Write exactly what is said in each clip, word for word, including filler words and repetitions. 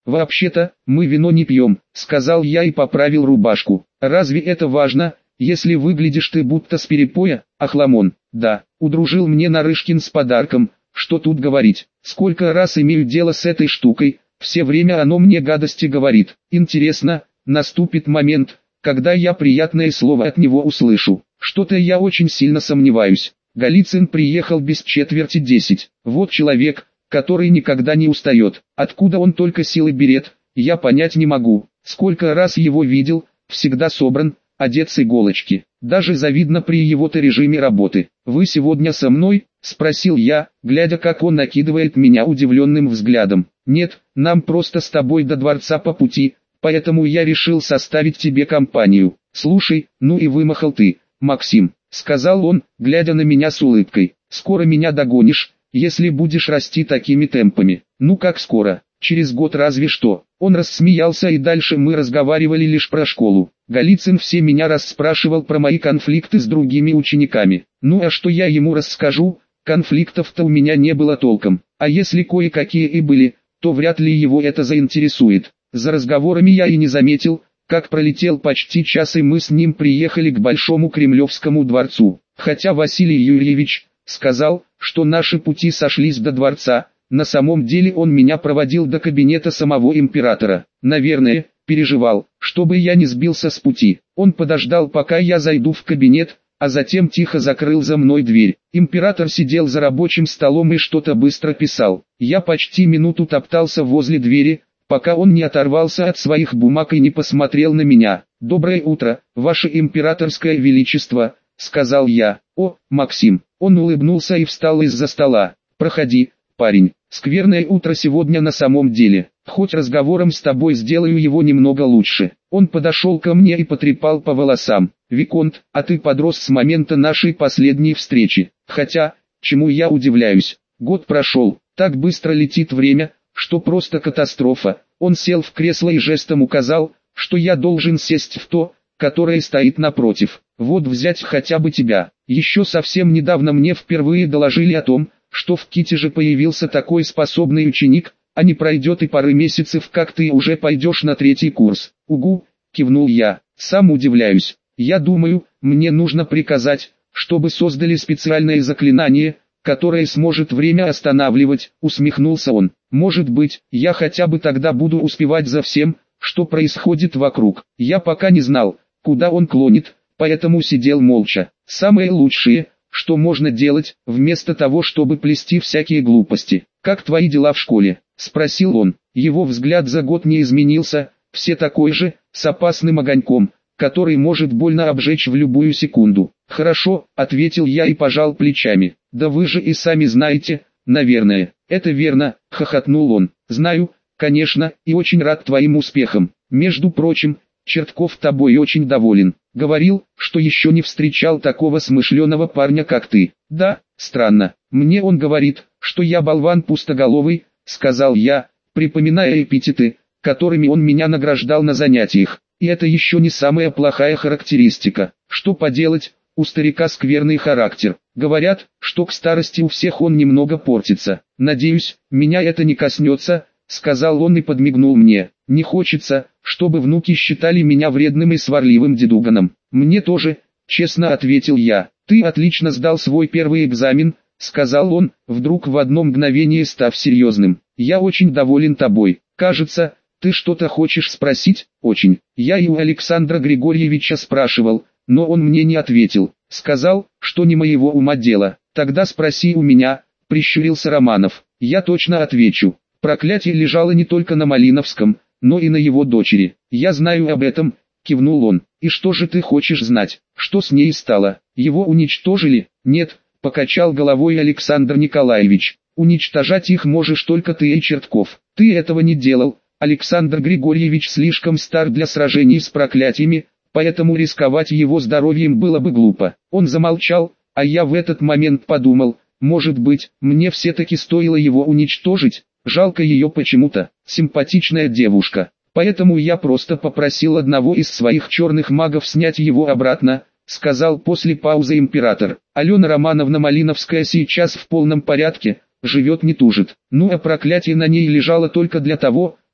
«Вообще-то, мы вино не пьем», — сказал я и поправил рубашку. «Разве это важно, если выглядишь ты будто с перепоя, охламон?» «Да, удружил мне Нарышкин с подарком, что тут говорить. Сколько раз имею дело с этой штукой, все время оно мне гадости говорит. Интересно, наступит момент, когда я приятное слово от него услышу. Что-то я очень сильно сомневаюсь». Голицын приехал без четверти десять. Вот человек, который никогда не устает. Откуда он только силы берет, я понять не могу. Сколько раз его видел, всегда собран, одет с иголочки. Даже завидно при его-то режиме работы. «Вы сегодня со мной?» – спросил я, глядя, как он накидывает меня удивленным взглядом. «Нет, нам просто с тобой до дворца по пути, поэтому я решил составить тебе компанию». «Слушай, ну и вымахал ты, Максим», – сказал он, глядя на меня с улыбкой. «Скоро меня догонишь, если будешь расти такими темпами». «Ну как скоро? Через год разве что». Он рассмеялся, и дальше мы разговаривали лишь про школу. Голицын все меня расспрашивал про мои конфликты с другими учениками. Ну а что я ему расскажу, конфликтов-то у меня не было толком. А если кое-какие и были, то вряд ли его это заинтересует. За разговорами я и не заметил, как пролетел почти час, и мы с ним приехали к Большому Кремлевскому дворцу. Хотя Василий Юрьевич сказал, что наши пути сошлись до дворца, на самом деле он меня проводил до кабинета самого императора. Наверное, переживал, чтобы я не сбился с пути. Он подождал, пока я зайду в кабинет, а затем тихо закрыл за мной дверь. Император сидел за рабочим столом и что-то быстро писал. Я почти минуту топтался возле двери, пока он не оторвался от своих бумаг и не посмотрел на меня. «Доброе утро, ваше императорское величество», — сказал я. «О, Максим». Он улыбнулся и встал из-за стола. «Проходи, парень. Скверное утро сегодня на самом деле. Хоть разговором с тобой сделаю его немного лучше». Он подошел ко мне и потрепал по волосам. «Виконт, а ты подрос с момента нашей последней встречи. Хотя, чему я удивляюсь. Год прошел, так быстро летит время, что просто катастрофа». Он сел в кресло и жестом указал, что я должен сесть в то, которое стоит напротив. «Вот взять хотя бы тебя. Еще совсем недавно мне впервые доложили о том, что в Китеже появился такой способный ученик, а не пройдет и пары месяцев, как ты уже пойдешь на третий курс». «Угу», — кивнул я, — «сам удивляюсь. Я думаю, мне нужно приказать, чтобы создали специальное заклинание, которое сможет время останавливать», — усмехнулся он. «Может быть, я хотя бы тогда буду успевать за всем, что происходит вокруг». Я пока не знал, куда он клонит, поэтому сидел молча. «Самое лучшее, что можно делать, вместо того, чтобы плести всякие глупости. Как твои дела в школе?» — спросил он. Его взгляд за год не изменился, все такой же, с опасным огоньком, который может больно обжечь в любую секунду. «Хорошо», — ответил я и пожал плечами. «Да вы же и сами знаете, наверное». «Это верно», — хохотнул он. «Знаю, конечно, и очень рад твоим успехам. Между прочим, Чертков тобой очень доволен. Говорил, что еще не встречал такого смышленого парня, как ты». «Да, странно. Мне он говорит, что я болван пустоголовый», — сказал я, припоминая эпитеты, которыми он меня награждал на занятиях. «И это еще не самая плохая характеристика. Что поделать, у старика скверный характер. Говорят, что к старости у всех он немного портится. Надеюсь, меня это не коснется», — сказал он и подмигнул мне. «Не хочется, чтобы внуки считали меня вредным и сварливым дедуганом». «Мне тоже», — честно ответил я. «Ты отлично сдал свой первый экзамен», — сказал он, вдруг в одно мгновение став серьезным. «Я очень доволен тобой. Кажется, ты что-то хочешь спросить?» «Очень. Я и у Александра Григорьевича спрашивал, но он мне не ответил. Сказал, что не моего ума дело». «Тогда спроси у меня», — прищурился Романов. «Я точно отвечу. Проклятие лежало не только на Малиновском, но и на его дочери». «Я знаю об этом», — кивнул он. «И что же ты хочешь знать? Что с ней стало? Его уничтожили?» «Нет», — покачал головой Александр Николаевич. «Уничтожать их можешь только ты и Чертков. Ты этого не делал. Александр Григорьевич слишком стар для сражений с проклятиями, поэтому рисковать его здоровьем было бы глупо». Он замолчал, а я в этот момент подумал, может быть, мне все-таки стоило его уничтожить. Жалко ее почему-то, симпатичная девушка. Поэтому я просто попросил одного из своих черных магов снять его обратно, сказал после паузы император. Алена Романовна Малиновская сейчас в полном порядке, живет не тужит. Ну а проклятие на ней лежало только для того,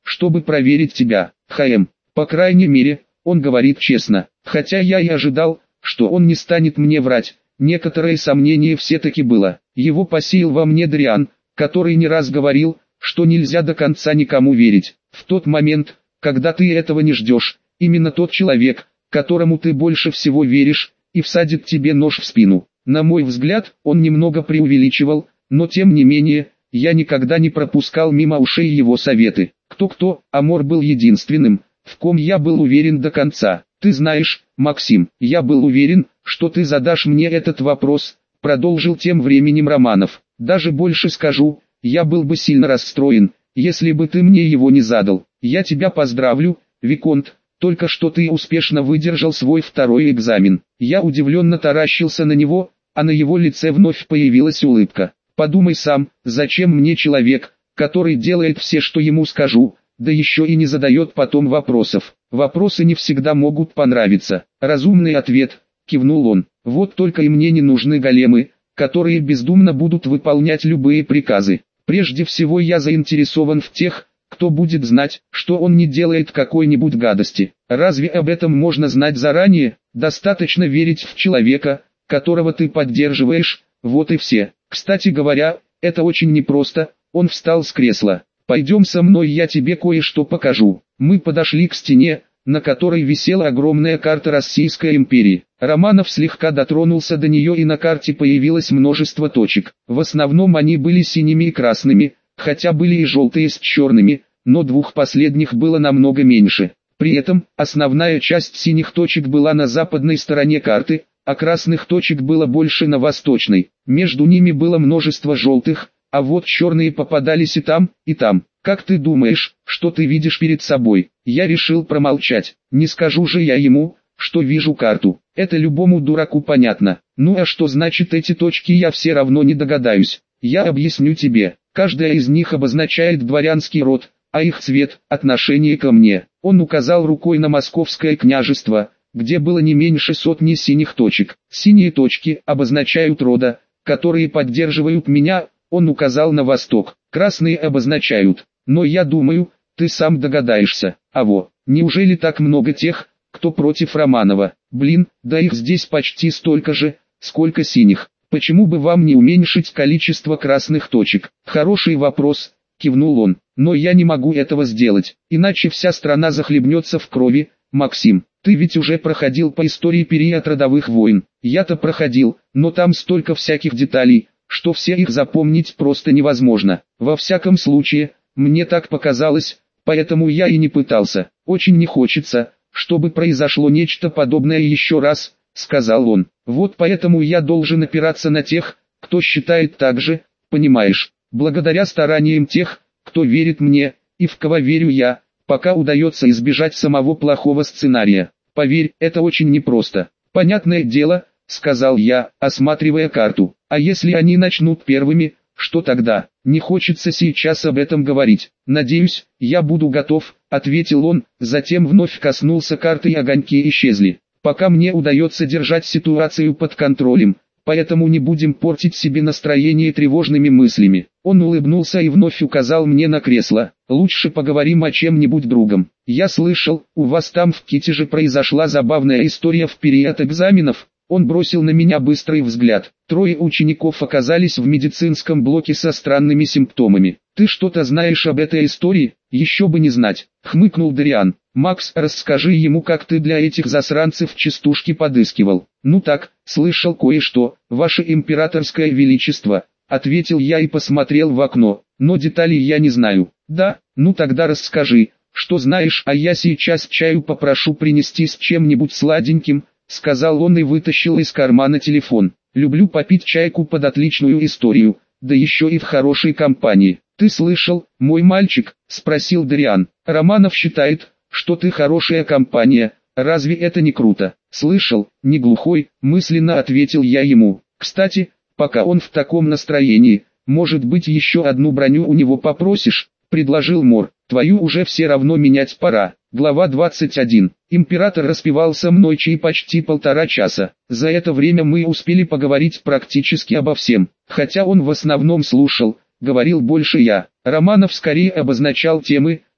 чтобы проверить тебя. Хм, по крайней мере, он говорит честно, хотя я и ожидал, что он не станет мне врать. Некоторое сомнение все-таки было. Его посеял во мне Дариан, который не раз говорил, что нельзя до конца никому верить. В тот момент, когда ты этого не ждешь, именно тот человек, которому ты больше всего веришь, и всадит тебе нож в спину. На мой взгляд, он немного преувеличивал, но тем не менее, я никогда не пропускал мимо ушей его советы. Кто-кто, а Мор был единственным, в ком я был уверен до конца. Ты знаешь, Максим, я был уверен, что ты задашь мне этот вопрос, продолжил тем временем Романов. Даже больше скажу, я был бы сильно расстроен, если бы ты мне его не задал. Я тебя поздравлю, Виконт, только что ты успешно выдержал свой второй экзамен. Я удивленно таращился на него, а на его лице вновь появилась улыбка. Подумай сам, зачем мне человек, который делает все, что ему скажу, да еще и не задает потом вопросов. Вопросы не всегда могут понравиться. Разумный ответ, кивнул он. Вот только и мне не нужны големы, которые бездумно будут выполнять любые приказы. Прежде всего я заинтересован в тех, кто будет знать, что он не делает какой-нибудь гадости. Разве об этом можно знать заранее? Достаточно верить в человека, которого ты поддерживаешь, вот и все. Кстати говоря, это очень непросто. Он встал с кресла. Пойдем со мной, я тебе кое-что покажу. Мы подошли к стене, на которой висела огромная карта Российской империи. Романов слегка дотронулся до нее, и на карте появилось множество точек. В основном они были синими и красными, хотя были и желтые с черными, но двух последних было намного меньше. При этом, основная часть синих точек была на западной стороне карты, а красных точек было больше на восточной. Между ними было множество желтых, а вот черные попадались и там, и там. Как ты думаешь, что ты видишь перед собой? Я решил промолчать. Не скажу же я ему, что вижу карту. Это любому дураку понятно. Ну а что значит эти точки, я все равно не догадаюсь. Я объясню тебе. Каждая из них обозначает дворянский род, а их цвет – отношение ко мне. Он указал рукой на Московское княжество, где было не меньше сотни синих точек. Синие точки обозначают рода, которые поддерживают меня. Он указал на восток. Красные обозначают. Но я думаю, ты сам догадаешься. А во, неужели так много тех, кто против Романова? Блин, да их здесь почти столько же, сколько синих. Почему бы вам не уменьшить количество красных точек? Хороший вопрос, кивнул он. Но я не могу этого сделать, иначе вся страна захлебнется в крови. Максим, ты ведь уже проходил по истории период родовых войн. Я-то проходил, но там столько всяких деталей, что все их запомнить просто невозможно. Во всяком случае, мне так показалось, поэтому я и не пытался. Очень не хочется, чтобы произошло нечто подобное еще раз, сказал он. Вот поэтому я должен опираться на тех, кто считает так же, понимаешь. Благодаря стараниям тех, кто верит мне, и в кого верю я, пока удается избежать самого плохого сценария. Поверь, это очень непросто. Понятное дело, сказал я, осматривая карту. А если они начнут первыми, что тогда? Не хочется сейчас об этом говорить. Надеюсь, я буду готов, ответил он, затем вновь коснулся карты, и огоньки исчезли. Пока мне удается держать ситуацию под контролем, поэтому не будем портить себе настроение тревожными мыслями. Он улыбнулся и вновь указал мне на кресло. Лучше поговорим о чем-нибудь другом. Я слышал, у вас там в Китеже произошла забавная история в период экзаменов. Он бросил на меня быстрый взгляд. Трое учеников оказались в медицинском блоке со странными симптомами. Ты что-то знаешь об этой истории? Еще бы не знать, хмыкнул Дариан. Макс, расскажи ему, как ты для этих засранцев частушки подыскивал. Ну так, слышал кое-что, ваше императорское величество, ответил я и посмотрел в окно, но деталей я не знаю. Да, ну тогда расскажи, что знаешь, а я сейчас чаю попрошу принести с чем-нибудь сладеньким, сказал он и вытащил из кармана телефон. Люблю попить чайку под отличную историю, да еще и в хорошей компании. Ты слышал, мой мальчик, спросил Дариан. Романов считает, что ты хорошая компания, разве это не круто? Слышал, не глухой, мысленно ответил я ему. Кстати, пока он в таком настроении, может быть еще одну броню у него попросишь, предложил Мор. Твою уже все равно менять пора. Глава двадцать один. Император распевал со мной чай почти полтора часа. За это время мы успели поговорить практически обо всем. Хотя он в основном слушал, говорил больше я. Романов скорее обозначал темы,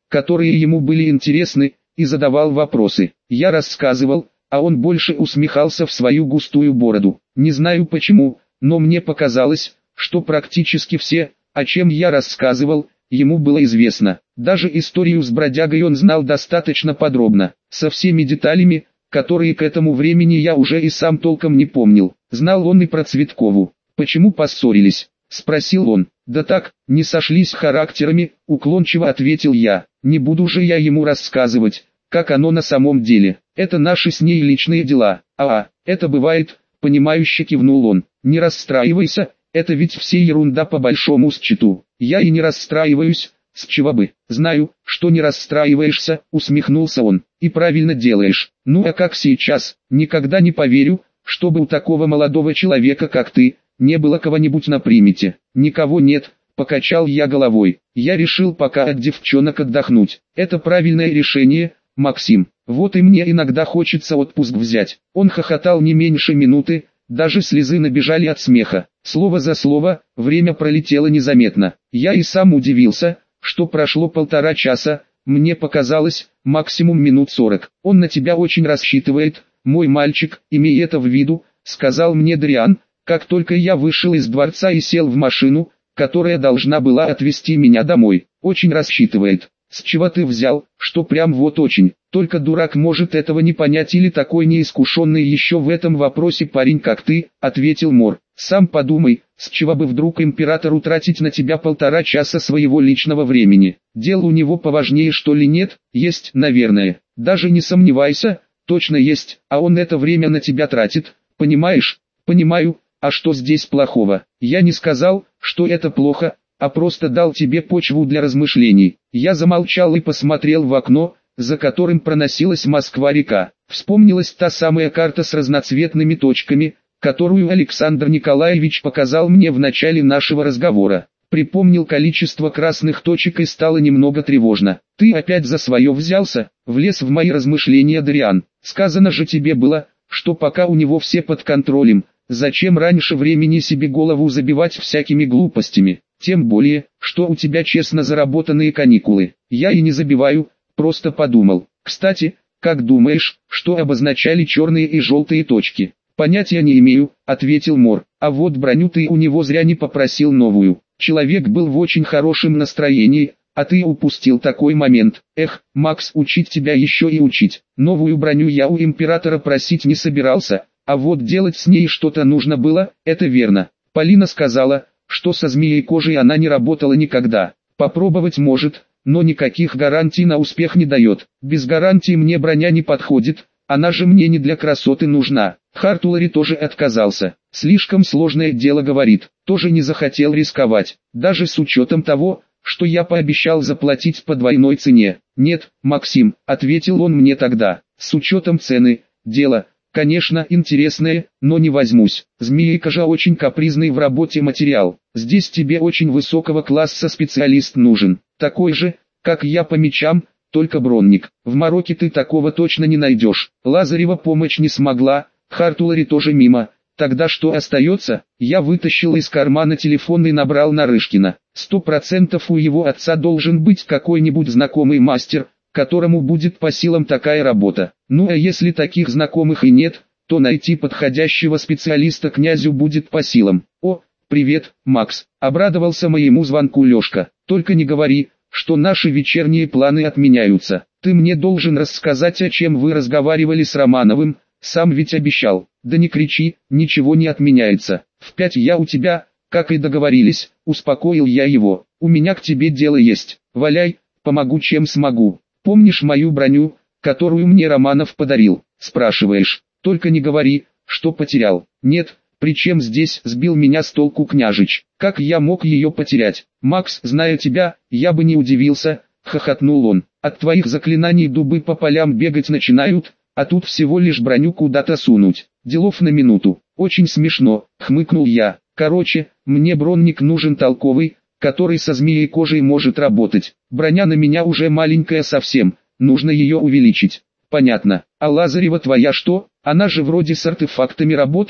которые ему были интересны, и задавал вопросы. Я рассказывал, а он больше усмехался в свою густую бороду. Не знаю почему, но мне показалось, что практически все, о чем я рассказывал, ему было известно. Даже историю с бродягой он знал достаточно подробно, со всеми деталями, которые к этому времени я уже и сам толком не помнил. Знал он и про Цветкову. «Почему поссорились?» — спросил он. «Да так, не сошлись характерами», — уклончиво ответил я. «Не буду же я ему рассказывать, как оно на самом деле. Это наши с ней личные дела». «А, это бывает», — понимающе кивнул он. «Не расстраивайся, это ведь все ерунда по большому счету». «Я и не расстраиваюсь, с чего бы?» «Знаю, что не расстраиваешься», — усмехнулся он. «И правильно делаешь. Ну а как сейчас? Никогда не поверю, чтобы у такого молодого человека, как ты, не было кого-нибудь на примете». «Никого нет», — покачал я головой. «Я решил пока от девчонок отдохнуть. Это правильное решение, Максим. Вот и мне иногда хочется отпуск взять». Он хохотал не меньше минуты, даже слезы набежали от смеха. Слово за слово, время пролетело незаметно. Я и сам удивился, что прошло полтора часа, мне показалось, максимум минут сорок. «Он на тебя очень рассчитывает, мой мальчик, имей это в виду», — сказал мне Дриан, как только я вышел из дворца и сел в машину, которая должна была отвезти меня домой. «Очень рассчитывает». «С чего ты взял, что прям вот очень? Только дурак может этого не понять или такой неискушенный еще в этом вопросе парень как ты», — ответил Мор. «Сам подумай, с чего бы вдруг императору тратить на тебя полтора часа своего личного времени? Дело у него поважнее, что ли? Нет? Есть, наверное. Даже не сомневайся, точно есть, а он это время на тебя тратит, понимаешь?» «Понимаю, а что здесь плохого? Я не сказал, что это плохо, а просто дал тебе почву для размышлений». Я замолчал и посмотрел в окно, за которым проносилась Москва-река. Вспомнилась та самая карта с разноцветными точками, которую Александр Николаевич показал мне в начале нашего разговора. Припомнил количество красных точек и стало немного тревожно. «Ты опять за свое взялся?» — влез в мои размышления Дриан. «Сказано же тебе было, что пока у него все под контролем, зачем раньше времени себе голову забивать всякими глупостями? Тем более, что у тебя честно заработанные каникулы». «Я и не забиваю, просто подумал. Кстати, как думаешь, что обозначали черные и желтые точки?» «Понятия не имею», — ответил Мор. «А вот броню ты у него зря не попросил новую. Человек был в очень хорошем настроении, а ты упустил такой момент. Эх, Макс, учить тебя еще и учить. Новую броню я у императора просить не собирался, а вот делать с ней что-то нужно было, это верно. Полина сказала, что со змеей кожей она не работала никогда. Попробовать может, но никаких гарантий на успех не дает. Без гарантий мне броня не подходит, она же мне не для красоты нужна». Хартулари тоже отказался. «Слишком сложное дело, говорит, тоже не захотел рисковать, даже с учетом того, что я пообещал заплатить по двойной цене». «Нет, Максим», — ответил он мне тогда, — «с учетом цены, дело, конечно, интересное, но не возьмусь. Змея-кожа очень капризный в работе материал. Здесь тебе очень высокого класса специалист нужен, такой же, как я по мечам, только бронник. В Марокке ты такого точно не найдешь». Лазарева помощь не смогла, Хартулари тоже мимо. Тогда что остается? Я вытащил из кармана телефон и набрал Нарышкина. Сто процентов у его отца должен быть какой-нибудь знакомый мастер, которому будет по силам такая работа. Ну а если таких знакомых и нет, то найти подходящего специалиста князю будет по силам. «О, привет, Макс», — обрадовался моему звонку Лешка. «Только не говори, что наши вечерние планы отменяются. Ты мне должен рассказать, о чем вы разговаривали с Романовым, сам ведь обещал». «Да не кричи, ничего не отменяется. В пять я у тебя, как и договорились», — успокоил я его. «У меня к тебе дело есть. Валяй, помогу чем смогу. Помнишь мою броню, которую мне Романов подарил?» «Спрашиваешь, только не говори, что потерял». «Нет, причем здесь сбил меня с толку княжич. Как я мог ее потерять? Макс, зная тебя, я бы не удивился», — хохотнул он. «От твоих заклинаний дубы по полям бегать начинают, а тут всего лишь броню куда-то сунуть. Делов на минуту». «Очень смешно», — хмыкнул я. «Короче, мне бронник нужен толковый, который со змеей кожей может работать. Броня на меня уже маленькая совсем, нужно ее увеличить». «Понятно. А Лазарева твоя что? Она же вроде с артефактами работает».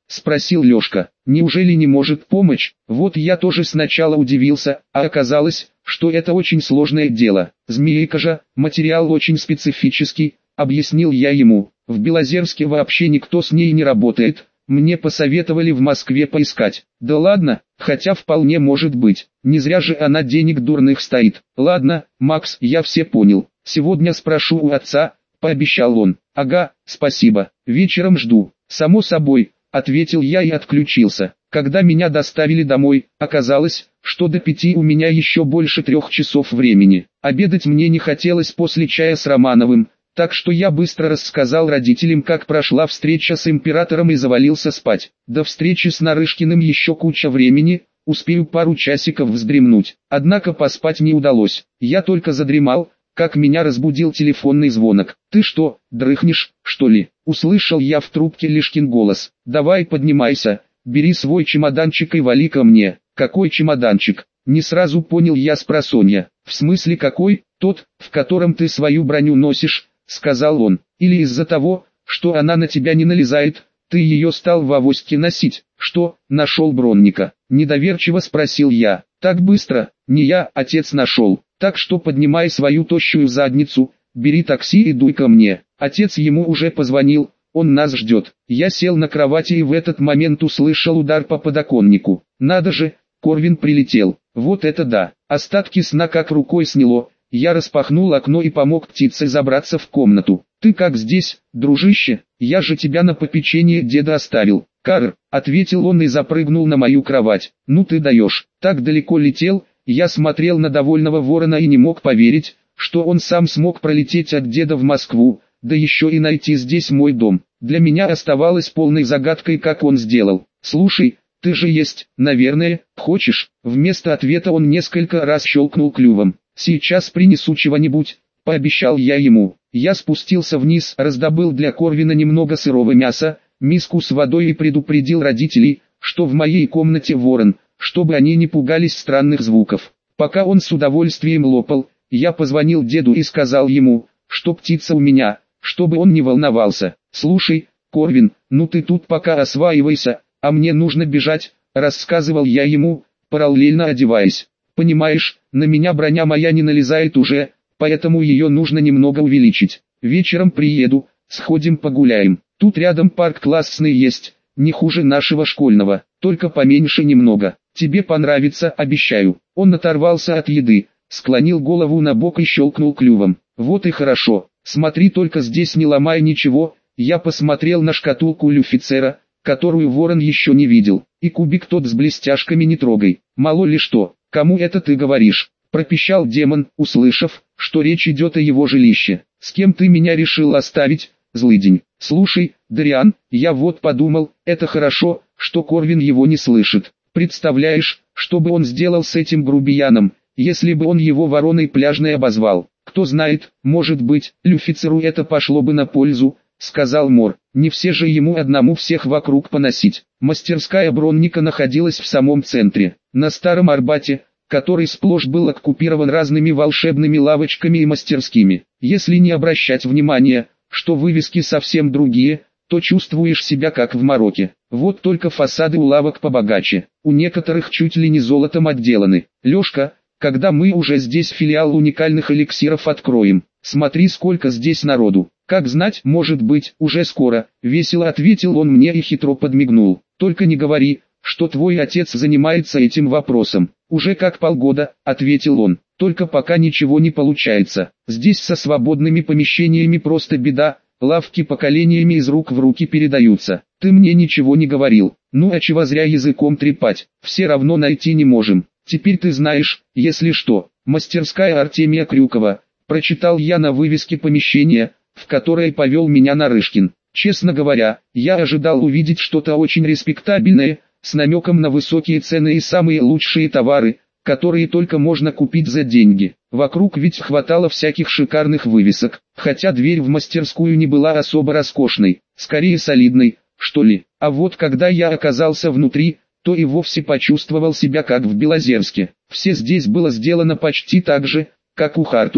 спросил Лёшка. Неужели не может помочь? Вот я тоже сначала удивился, а оказалось, что это очень сложное дело. Змейка же, материал очень специфический, объяснил я ему. В Белозерске вообще никто с ней не работает. Мне посоветовали в Москве поискать. Да ладно, хотя вполне может быть. Не зря же она денег дурных стоит. Ладно, Макс, я все понял. Сегодня спрошу у отца, пообещал он. Ага, спасибо. Вечером жду. Само собой, ответил я и отключился. Когда меня доставили домой, оказалось, что до пяти у меня еще больше трех часов времени. Обедать мне не хотелось после чая с Романовым. Так что я быстро рассказал родителям, как прошла встреча с императором и завалился спать. До встречи с Нарышкиным еще куча времени, успею пару часиков вздремнуть. Однако поспать не удалось. Я только задремал, как меня разбудил телефонный звонок. «Ты что, дрыхнешь, что ли?» Услышал я в трубке Лешкин голос. «Давай поднимайся, бери свой чемоданчик и вали ко мне». «Какой чемоданчик?» Не сразу понял я спросонья. «В смысле какой? Тот, в котором ты свою броню носишь?» Сказал он. «Или из-за того, что она на тебя не налезает, ты ее стал в авоське носить?» «Что, нашел Бронника?» Недоверчиво спросил я. «Так быстро, не я, отец нашел. Так что поднимай свою тощую задницу, бери такси и дуй ко мне». Отец ему уже позвонил, он нас ждет. Я сел на кровати и в этот момент услышал удар по подоконнику. Надо же, Корвин прилетел. Вот это да. Остатки сна как рукой сняло. Я распахнул окно и помог птице забраться в комнату. «Ты как здесь, дружище? Я же тебя на попечение деда оставил». «Карр», — ответил он и запрыгнул на мою кровать. «Ну ты даешь». Так далеко летел, я смотрел на довольного ворона и не мог поверить, что он сам смог пролететь от деда в Москву, да еще и найти здесь мой дом. Для меня оставалось полной загадкой, как он сделал. «Слушай, ты же есть, наверное, хочешь?» Вместо ответа он несколько раз щелкнул клювом. «Сейчас принесу чего-нибудь», — пообещал я ему. Я спустился вниз, раздобыл для Корвина немного сырого мяса, миску с водой и предупредил родителей, что в моей комнате ворон, чтобы они не пугались странных звуков. Пока он с удовольствием лопал, я позвонил деду и сказал ему, что птица у меня, чтобы он не волновался. «Слушай, Корвин, ну ты тут пока осваивайся, а мне нужно бежать», — рассказывал я ему, параллельно одеваясь. «Понимаешь, на меня броня моя не налезает уже, поэтому ее нужно немного увеличить. Вечером приеду, сходим погуляем. Тут рядом парк классный есть, не хуже нашего школьного, только поменьше немного. Тебе понравится, обещаю». Он оторвался от еды, склонил голову на бок и щелкнул клювом. «Вот и хорошо, смотри только здесь не ломай ничего». Я посмотрел на шкатулку люфицера, которую ворон еще не видел, и кубик тот с блестяшками не трогай, мало ли что. «Кому это ты говоришь?» – пропищал демон, услышав, что речь идет о его жилище. «С кем ты меня решил оставить, злыдень?» «Слушай, Дариан, я вот подумал, это хорошо, что Корвин его не слышит. Представляешь, что бы он сделал с этим грубияном, если бы он его вороной пляжной обозвал? Кто знает, может быть, люфицеру это пошло бы на пользу», — сказал Мор. «Не все же ему одному всех вокруг поносить». Мастерская Бронника находилась в самом центре, на Старом Арбате, который сплошь был оккупирован разными волшебными лавочками и мастерскими. Если не обращать внимания, что вывески совсем другие, то чувствуешь себя как в Марокко. Вот только фасады у лавок побогаче, у некоторых чуть ли не золотом отделаны. «Лешка, когда мы уже здесь филиал уникальных эликсиров откроем? Смотри, сколько здесь народу». «Как знать, может быть, уже скоро», — весело ответил он мне и хитро подмигнул. «Только не говори, что твой отец занимается этим вопросом». «Уже как полгода», — ответил он, — «только пока ничего не получается. Здесь со свободными помещениями просто беда, лавки поколениями из рук в руки передаются. Ты мне ничего не говорил, ну а чего зря языком трепать, все равно найти не можем. Теперь ты знаешь, если что, мастерская Артемия Крюкова», — прочитал я на вывеске помещения, в которое повел меня Нарышкин. Честно говоря, я ожидал увидеть что-то очень респектабельное, с намеком на высокие цены и самые лучшие товары, которые только можно купить за деньги. Вокруг ведь хватало всяких шикарных вывесок, хотя дверь в мастерскую не была особо роскошной, скорее солидной, что ли. А вот когда я оказался внутри, то и вовсе почувствовал себя как в Белозерске. Все здесь было сделано почти так же, как у Хартулари.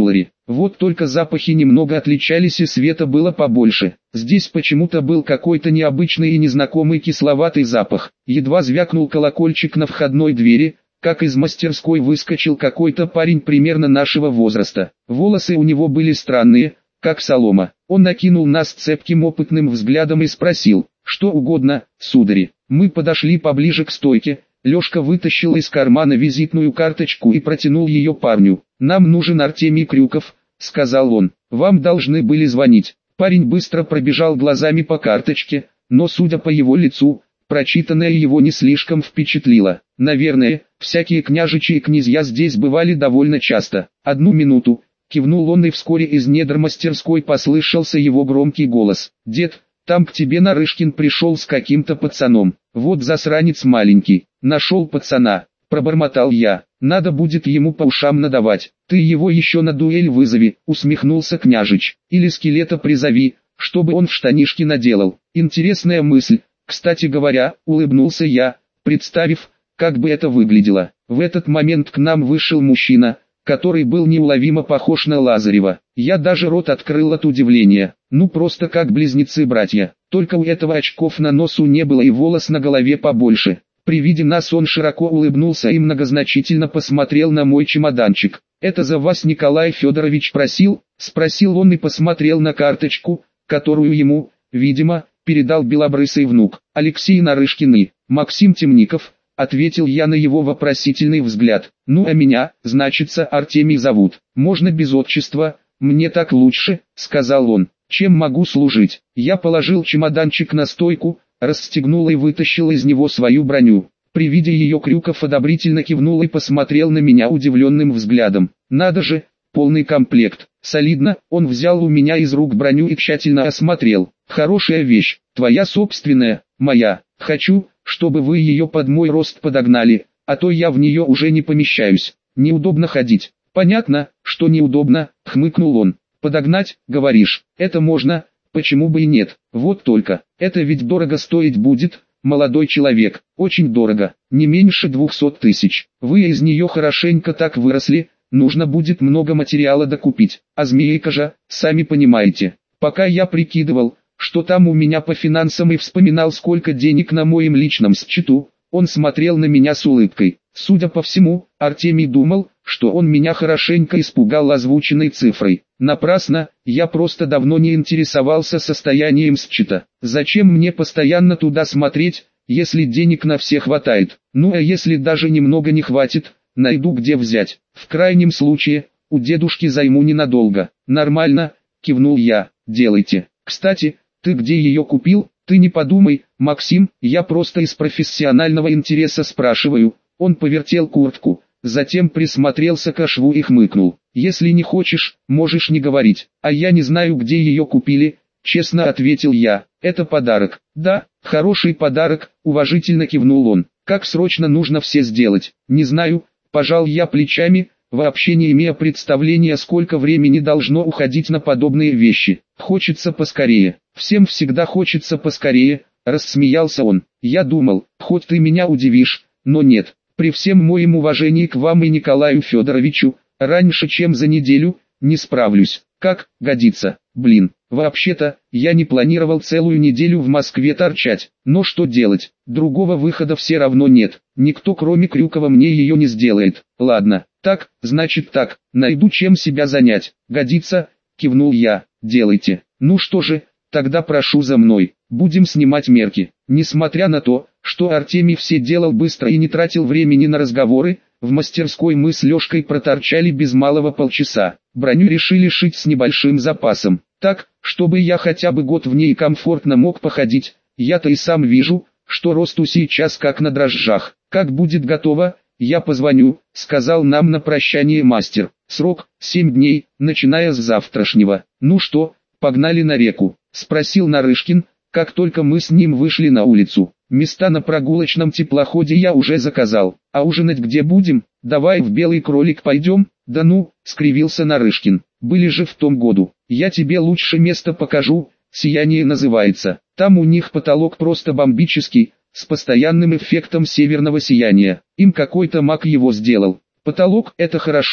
Вот только запахи немного отличались и света было побольше. Здесь почему-то был какой-то необычный и незнакомый кисловатый запах. Едва звякнул колокольчик на входной двери, как из мастерской выскочил какой-то парень примерно нашего возраста. Волосы у него были странные, как солома. Он накинул нас цепким опытным взглядом и спросил: «Что угодно, судари?» Мы подошли поближе к стойке. Лёшка вытащил из кармана визитную карточку и протянул ее парню. «Нам нужен Артемий Крюков», — сказал он. «Вам должны были звонить». Парень быстро пробежал глазами по карточке, но, судя по его лицу, прочитанное его не слишком впечатлило. Наверное, всякие княжичи и князья здесь бывали довольно часто. «Одну минуту», — кивнул он, и вскоре из недр мастерской послышался его громкий голос. «Дед, там к тебе Нарышкин пришел с каким-то пацаном. Вот засранец маленький. Нашел пацана», — пробормотал я. «Надо будет ему по ушам надавать». «Ты его еще на дуэль вызови», — усмехнулся княжич. «Или скелета призови, чтобы он в штанишки наделал». Интересная мысль. Кстати говоря, улыбнулся я, представив, как бы это выглядело. В этот момент к нам вышел мужчина, который был неуловимо похож на Лазарева. Я даже рот открыл от удивления. Ну просто как близнецы-братья. Только у этого очков на носу не было и волос на голове побольше. При виде нас он широко улыбнулся и многозначительно посмотрел на мой чемоданчик. «Это за вас Николай Федорович просил?» — спросил он и посмотрел на карточку, которую ему, видимо, передал белобрысый внук. «Алексей Нарышкин и Максим Темников», — ответил я на его вопросительный взгляд. «Ну а меня, значится, Артемий зовут. Можно без отчества, мне так лучше», — сказал он. «Чем могу служить?» Я положил чемоданчик на стойку, расстегнул и вытащил из него свою броню. При виде ее Крюков одобрительно кивнул и посмотрел на меня удивленным взглядом. «Надо же, полный комплект. Солидно». Он взял у меня из рук броню и тщательно осмотрел. «Хорошая вещь. Твоя собственная, моя. Хочу, чтобы вы ее под мой рост подогнали, а то я в нее уже не помещаюсь. Неудобно ходить». «Понятно, что неудобно», — хмыкнул он. «Подогнать, говоришь, это можно, почему бы и нет? Вот только, это ведь дорого стоить будет, молодой человек, очень дорого, не меньше двухсот тысяч. Вы из нее хорошенько так выросли, нужно будет много материала докупить, а змейка же, сами понимаете». Пока я прикидывал, что там у меня по финансам, и вспоминал, сколько денег на моем личном счету, он смотрел на меня с улыбкой. Судя по всему, Артемий думал, что он меня хорошенько испугал озвученной цифрой. Напрасно, я просто давно не интересовался состоянием счета. Зачем мне постоянно туда смотреть, если денег на все хватает? Ну а если даже немного не хватит, найду где взять. В крайнем случае, у дедушки займу ненадолго. «Нормально», — кивнул я, — «делайте. Кстати, ты где ее купил?» «Ты не подумай, Максим, я просто из профессионального интереса спрашиваю». Он повертел куртку, затем присмотрелся к шву и хмыкнул. «Если не хочешь, можешь не говорить. А я не знаю, где ее купили», — честно ответил я. «Это подарок». «Да, хороший подарок», — уважительно кивнул он. «Как срочно нужно все сделать?» «Не знаю», — пожал я плечами, вообще не имея представления, сколько времени должно уходить на подобные вещи. «Хочется поскорее». «Всем всегда хочется поскорее», — рассмеялся он. «Я думал, хоть ты меня удивишь, но нет. При всем моем уважении к вам и Николаю Федоровичу, раньше чем за неделю, не справлюсь». «Как, годится, блин. Вообще-то, я не планировал целую неделю в Москве торчать. Но что делать, другого выхода все равно нет. Никто кроме Крюкова мне ее не сделает. Ладно, так, значит так, найду чем себя занять». «Годится», — кивнул я, — «делайте». «Ну что же, тогда прошу за мной, будем снимать мерки». Несмотря на то, что Артемий все делал быстро и не тратил времени на разговоры, в мастерской мы с Лешкой проторчали без малого полчаса. Броню решили шить с небольшим запасом, так, чтобы я хотя бы год в ней комфортно мог походить. Я-то и сам вижу, что росту сейчас как на дрожжах. «Как будет готово, я позвоню», — сказал нам на прощание мастер. «Срок — семь дней, начиная с завтрашнего». «Ну что, погнали на реку?» — спросил Нарышкин, как только мы с ним вышли на улицу. «Места на прогулочном теплоходе я уже заказал. А ужинать где будем? Давай в Белый кролик пойдем?» «Да ну», — скривился Нарышкин. «Были же в том году. Я тебе лучше место покажу, «Сияние» называется. Там у них потолок просто бомбический, с постоянным эффектом северного сияния. Им какой-то маг его сделал. Потолок — это хорошо,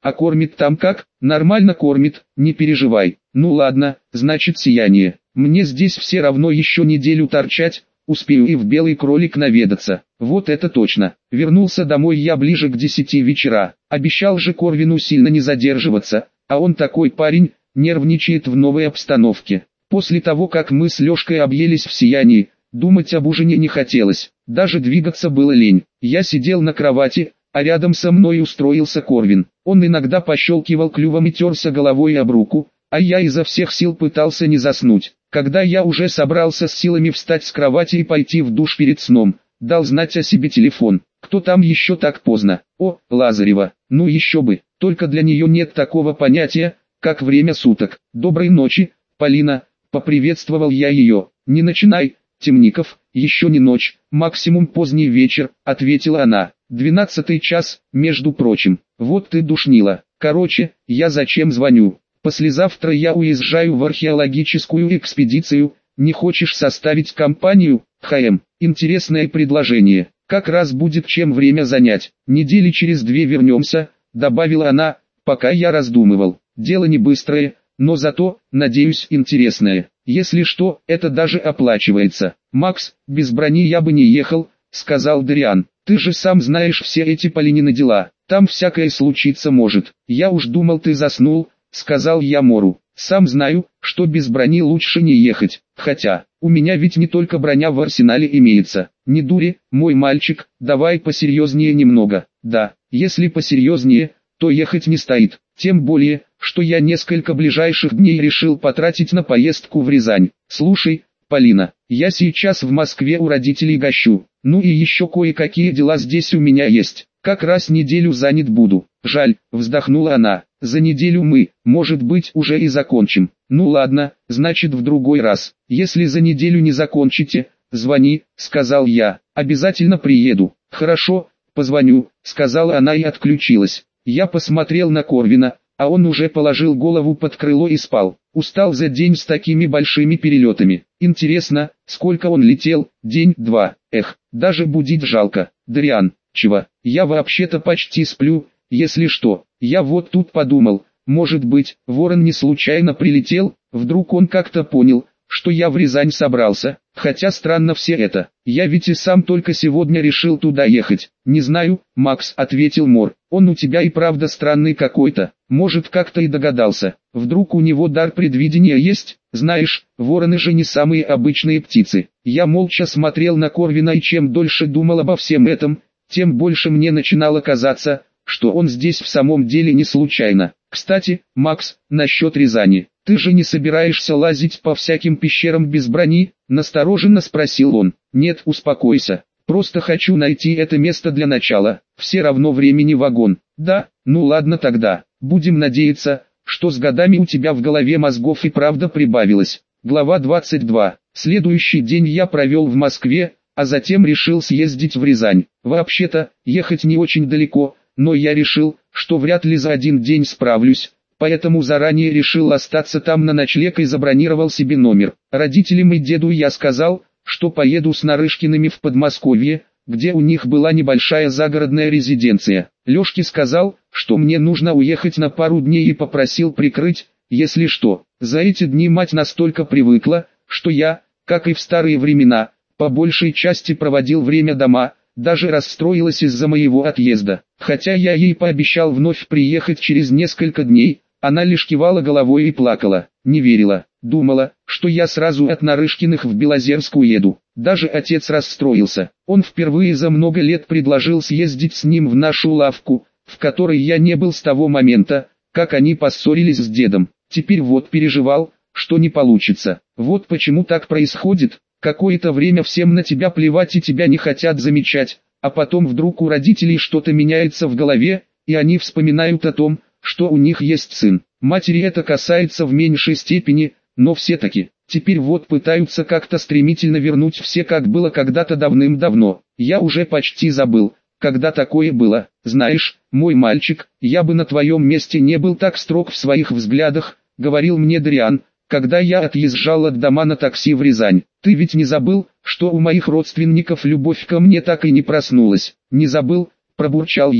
А кормит там как? Нормально кормит, не переживай. Ну ладно, значит сияние. Мне здесь все равно еще неделю торчать, успею и в Белый кролик наведаться. Вот это точно. Вернулся домой я ближе к десяти вечера. Обещал же Корвину сильно не задерживаться, а он такой парень, нервничает в новой обстановке. После того, как мы с Лешкой объелись в сиянии, думать об ужине не хотелось, даже двигаться было лень. Я сидел на кровати, а рядом со мной устроился Корвин. Он иногда пощелкивал клювом и терся головой об руку, а я изо всех сил пытался не заснуть. Когда я уже собрался с силами встать с кровати и пойти в душ перед сном, дал знать о себе телефон. Кто там еще так поздно? О, Лазарева. Ну еще бы, только для нее нет такого понятия, как время суток. Доброй ночи, Полина, поприветствовал я ее. Не начинай, Темников, еще не ночь, максимум поздний вечер, ответила она. Двенадцатый час, между прочим. Вот ты душнила. Короче, я зачем звоню? Послезавтра я уезжаю в археологическую экспедицию, не хочешь составить компанию? ХМ, интересное предложение, как раз будет чем время занять. Недели через две вернемся, добавила она, пока я раздумывал. Дело не быстрое, но зато, надеюсь, интересное. Если что, это даже оплачивается. Макс, без брони я бы не ехал, сказал Дариан. Ты же сам знаешь все эти Полинины дела, там всякое случиться может. Я уж думал ты заснул, сказал я Мору. Сам знаю, что без брони лучше не ехать, хотя, у меня ведь не только броня в арсенале имеется. Не дури, мой мальчик, давай посерьезнее немного. Да, если посерьезнее, то ехать не стоит, тем более, что я несколько ближайших дней решил потратить на поездку в Рязань. Слушай, Полина, я сейчас в Москве у родителей гощу, ну и еще кое-какие дела здесь у меня есть. Как раз неделю занят буду. Жаль, вздохнула она. За неделю мы, может быть, уже и закончим. Ну ладно, значит в другой раз. Если за неделю не закончите, звони, сказал я. Обязательно приеду. Хорошо, позвоню, сказала она и отключилась. Я посмотрел на Корвина, а он уже положил голову под крыло и спал. Устал за день с такими большими перелетами. Интересно, сколько он летел? День-два. Эх, даже будить жалко. Дариан. Чего? Я вообще-то почти сплю, если что. Я вот тут подумал, может быть, ворон не случайно прилетел, вдруг он как-то понял, что я в Рязань собрался, хотя странно все это. Я ведь и сам только сегодня решил туда ехать. Не знаю, Макс, ответил Мор, он у тебя и правда странный какой-то, может как-то и догадался. Вдруг у него дар предвидения есть, знаешь, вороны же не самые обычные птицы. Я молча смотрел на Корвина и чем дольше думал обо всем этом, тем больше мне начинало казаться, что он здесь в самом деле не случайно. Кстати, Макс, насчет Рязани, ты же не собираешься лазить по всяким пещерам без брони? Настороженно спросил он. Нет, успокойся, просто хочу найти это место для начала, все равно времени вагон. Да, ну ладно тогда, будем надеяться, что с годами у тебя в голове мозгов и правда прибавилось. Глава двадцать два. Следующий день я провел в Москве, а затем решил съездить в Рязань. Вообще-то, ехать не очень далеко, но я решил, что вряд ли за один день справлюсь, поэтому заранее решил остаться там на ночлег и забронировал себе номер. Родителям и деду я сказал, что поеду с Нарышкиными в Подмосковье, где у них была небольшая загородная резиденция. Лешке сказал, что мне нужно уехать на пару дней и попросил прикрыть, если что. За эти дни мать настолько привыкла, что я, как и в старые времена, по большей части проводил время дома, даже расстроилась из-за моего отъезда. Хотя я ей пообещал вновь приехать через несколько дней, она лишь кивала головой и плакала, не верила, думала, что я сразу от Нарышкиных в Белозерск уеду. Даже отец расстроился, он впервые за много лет предложил съездить с ним в нашу лавку, в которой я не был с того момента, как они поссорились с дедом. Теперь вот переживал, что не получится. Вот почему так происходит. Какое-то время всем на тебя плевать и тебя не хотят замечать, а потом вдруг у родителей что-то меняется в голове, и они вспоминают о том, что у них есть сын. Матери это касается в меньшей степени, но все-таки, теперь вот пытаются как-то стремительно вернуть все как было когда-то давным-давно. Я уже почти забыл, когда такое было. Знаешь, мой мальчик, я бы на твоем месте не был так строг в своих взглядах, говорил мне Дариан, когда я отъезжал от дома на такси в Рязань. Ты ведь не забыл, что у моих родственников любовь ко мне так и не проснулась? Не забыл, пробурчал я.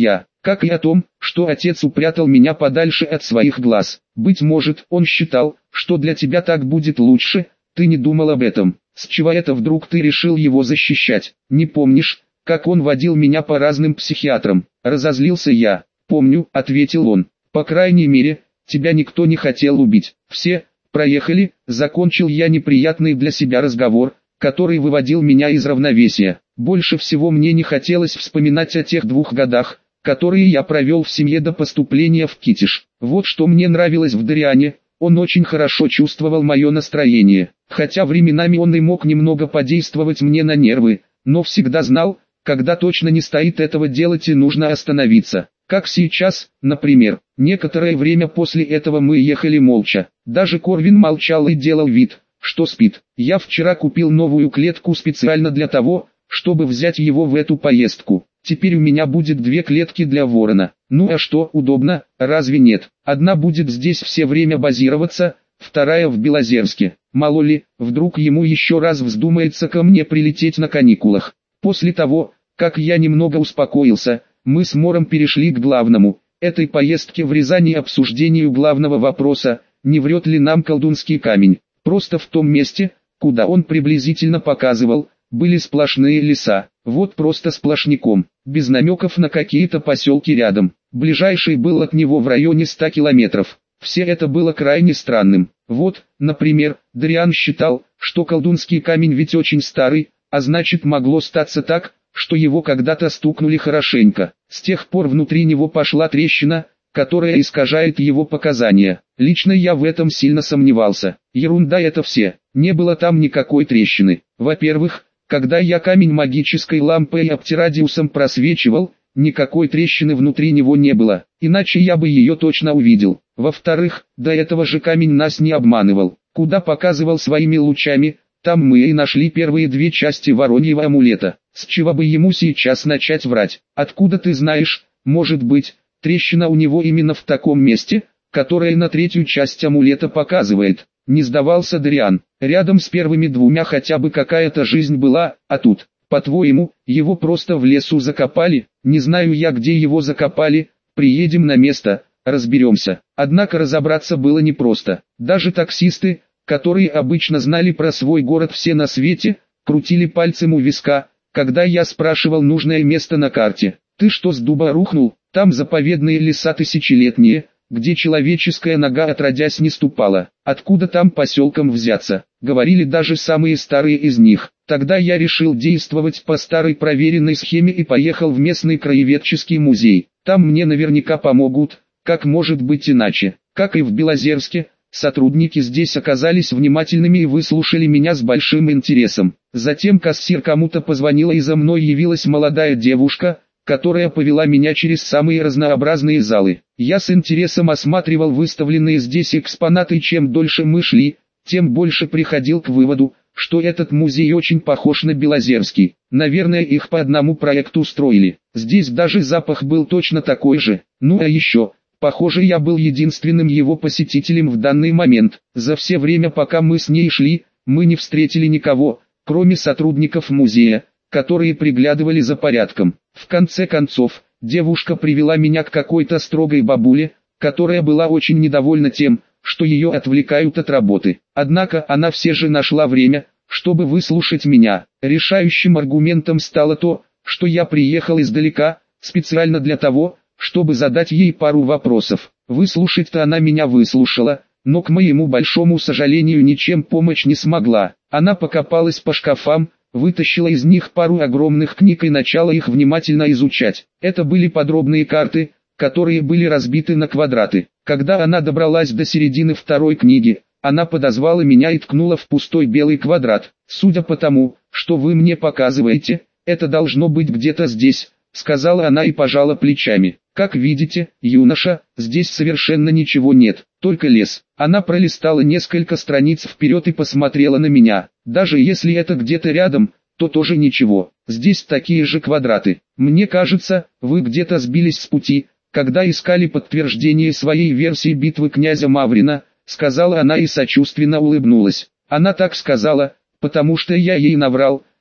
как и о том, что отец упрятал меня подальше от своих глаз. Быть может, он считал, что для тебя так будет лучше, ты не думал об этом. С чего это вдруг ты решил его защищать? Не помнишь, как он водил меня по разным психиатрам? Разозлился я. Помню, ответил он. По крайней мере, тебя никто не хотел убить. Все, проехали, закончил я неприятный для себя разговор, который выводил меня из равновесия. Больше всего мне не хотелось вспоминать о тех двух годах, которые я провел в семье до поступления в Китиш. Вот что мне нравилось в Дариане, он очень хорошо чувствовал мое настроение, хотя временами он и мог немного подействовать мне на нервы, но всегда знал, когда точно не стоит этого делать и нужно остановиться. Как сейчас, например. Некоторое время после этого мы ехали молча. Даже Корвин молчал и делал вид, что спит. Я вчера купил новую клетку специально для того, чтобы взять его в эту поездку. Теперь у меня будет две клетки для ворона. Ну а что, удобно, разве нет? Одна будет здесь все время базироваться, вторая в Белозерске. Мало ли, вдруг ему еще раз вздумается ко мне прилететь на каникулах. После того, как я немного успокоился, мы с Мором перешли к главному, этой поездке в Рязань и обсуждению главного вопроса, не врет ли нам колдунский камень. Просто в том месте, куда он приблизительно показывал, были сплошные леса, вот просто сплошняком, без намеков на какие-то поселки рядом. Ближайший был от него в районе ста километров. Все это было крайне странным. Вот, например, Дариан считал, что колдунский камень ведь очень старый, а значит могло статься так, что его когда-то стукнули хорошенько. С тех пор внутри него пошла трещина, которая искажает его показания. Лично я в этом сильно сомневался. Ерунда это все. Не было там никакой трещины. Во-первых, когда я камень магической лампой обтирадиусом просвечивал, никакой трещины внутри него не было, иначе я бы ее точно увидел. Во-вторых, до этого же камень нас не обманывал. Куда показывал своими лучами, там мы и нашли первые две части вороньего амулета. С чего бы ему сейчас начать врать? Откуда ты знаешь, может быть, трещина у него именно в таком месте, которое на третью часть амулета показывает? Не сдавался Дариан. Рядом с первыми двумя хотя бы какая-то жизнь была, а тут, по-твоему, его просто в лесу закопали? Не знаю я, где его закопали, приедем на место, разберемся. Однако разобраться было непросто. Даже таксисты, которые обычно знали про свой город все на свете, крутили пальцем у виска, когда я спрашивал нужное место на карте. Ты что, с дуба рухнул? Там заповедные леса тысячелетние, где человеческая нога отродясь не ступала. Откуда там поселкам взяться? Говорили даже самые старые из них. Тогда я решил действовать по старой проверенной схеме и поехал в местный краеведческий музей. Там мне наверняка помогут, как может быть иначе. Как и в Белозерске, сотрудники здесь оказались внимательными и выслушали меня с большим интересом. Затем кассир кому-то позвонила и за мной явилась молодая девушка, которая повела меня через самые разнообразные залы. Я с интересом осматривал выставленные здесь экспонаты, и чем дольше мы шли, тем больше приходил к выводу, что этот музей очень похож на Белозерский. Наверное, их по одному проекту строили. Здесь даже запах был точно такой же. Ну а еще, похоже, я был единственным его посетителем в данный момент. За все время, пока мы с ней шли, мы не встретили никого, кроме сотрудников музея, которые приглядывали за порядком. В конце концов, девушка привела меня к какой-то строгой бабуле, которая была очень недовольна тем, что ее отвлекают от работы. Однако она все же нашла время, чтобы выслушать меня. Решающим аргументом стало то, что я приехал издалека, специально для того, чтобы задать ей пару вопросов. Выслушать-то она меня выслушала, но к моему большому сожалению ничем помочь не смогла. Она покопалась по шкафам, вытащила из них пару огромных книг и начала их внимательно изучать. Это были подробные карты, которые были разбиты на квадраты. Когда она добралась до середины второй книги, она подозвала меня и ткнула в пустой белый квадрат. «Судя по тому, что вы мне показываете, это должно быть где-то здесь», — сказала она и пожала плечами. «Как видите, юноша, здесь совершенно ничего нет, только лес». Она пролистала несколько страниц вперед и посмотрела на меня. «Даже если это где-то рядом, то тоже ничего. Здесь такие же квадраты. Мне кажется, вы где-то сбились с пути, когда искали подтверждение своей версии битвы князя Маврина», — сказала она и сочувственно улыбнулась. Она так сказала, потому что я ей наврал,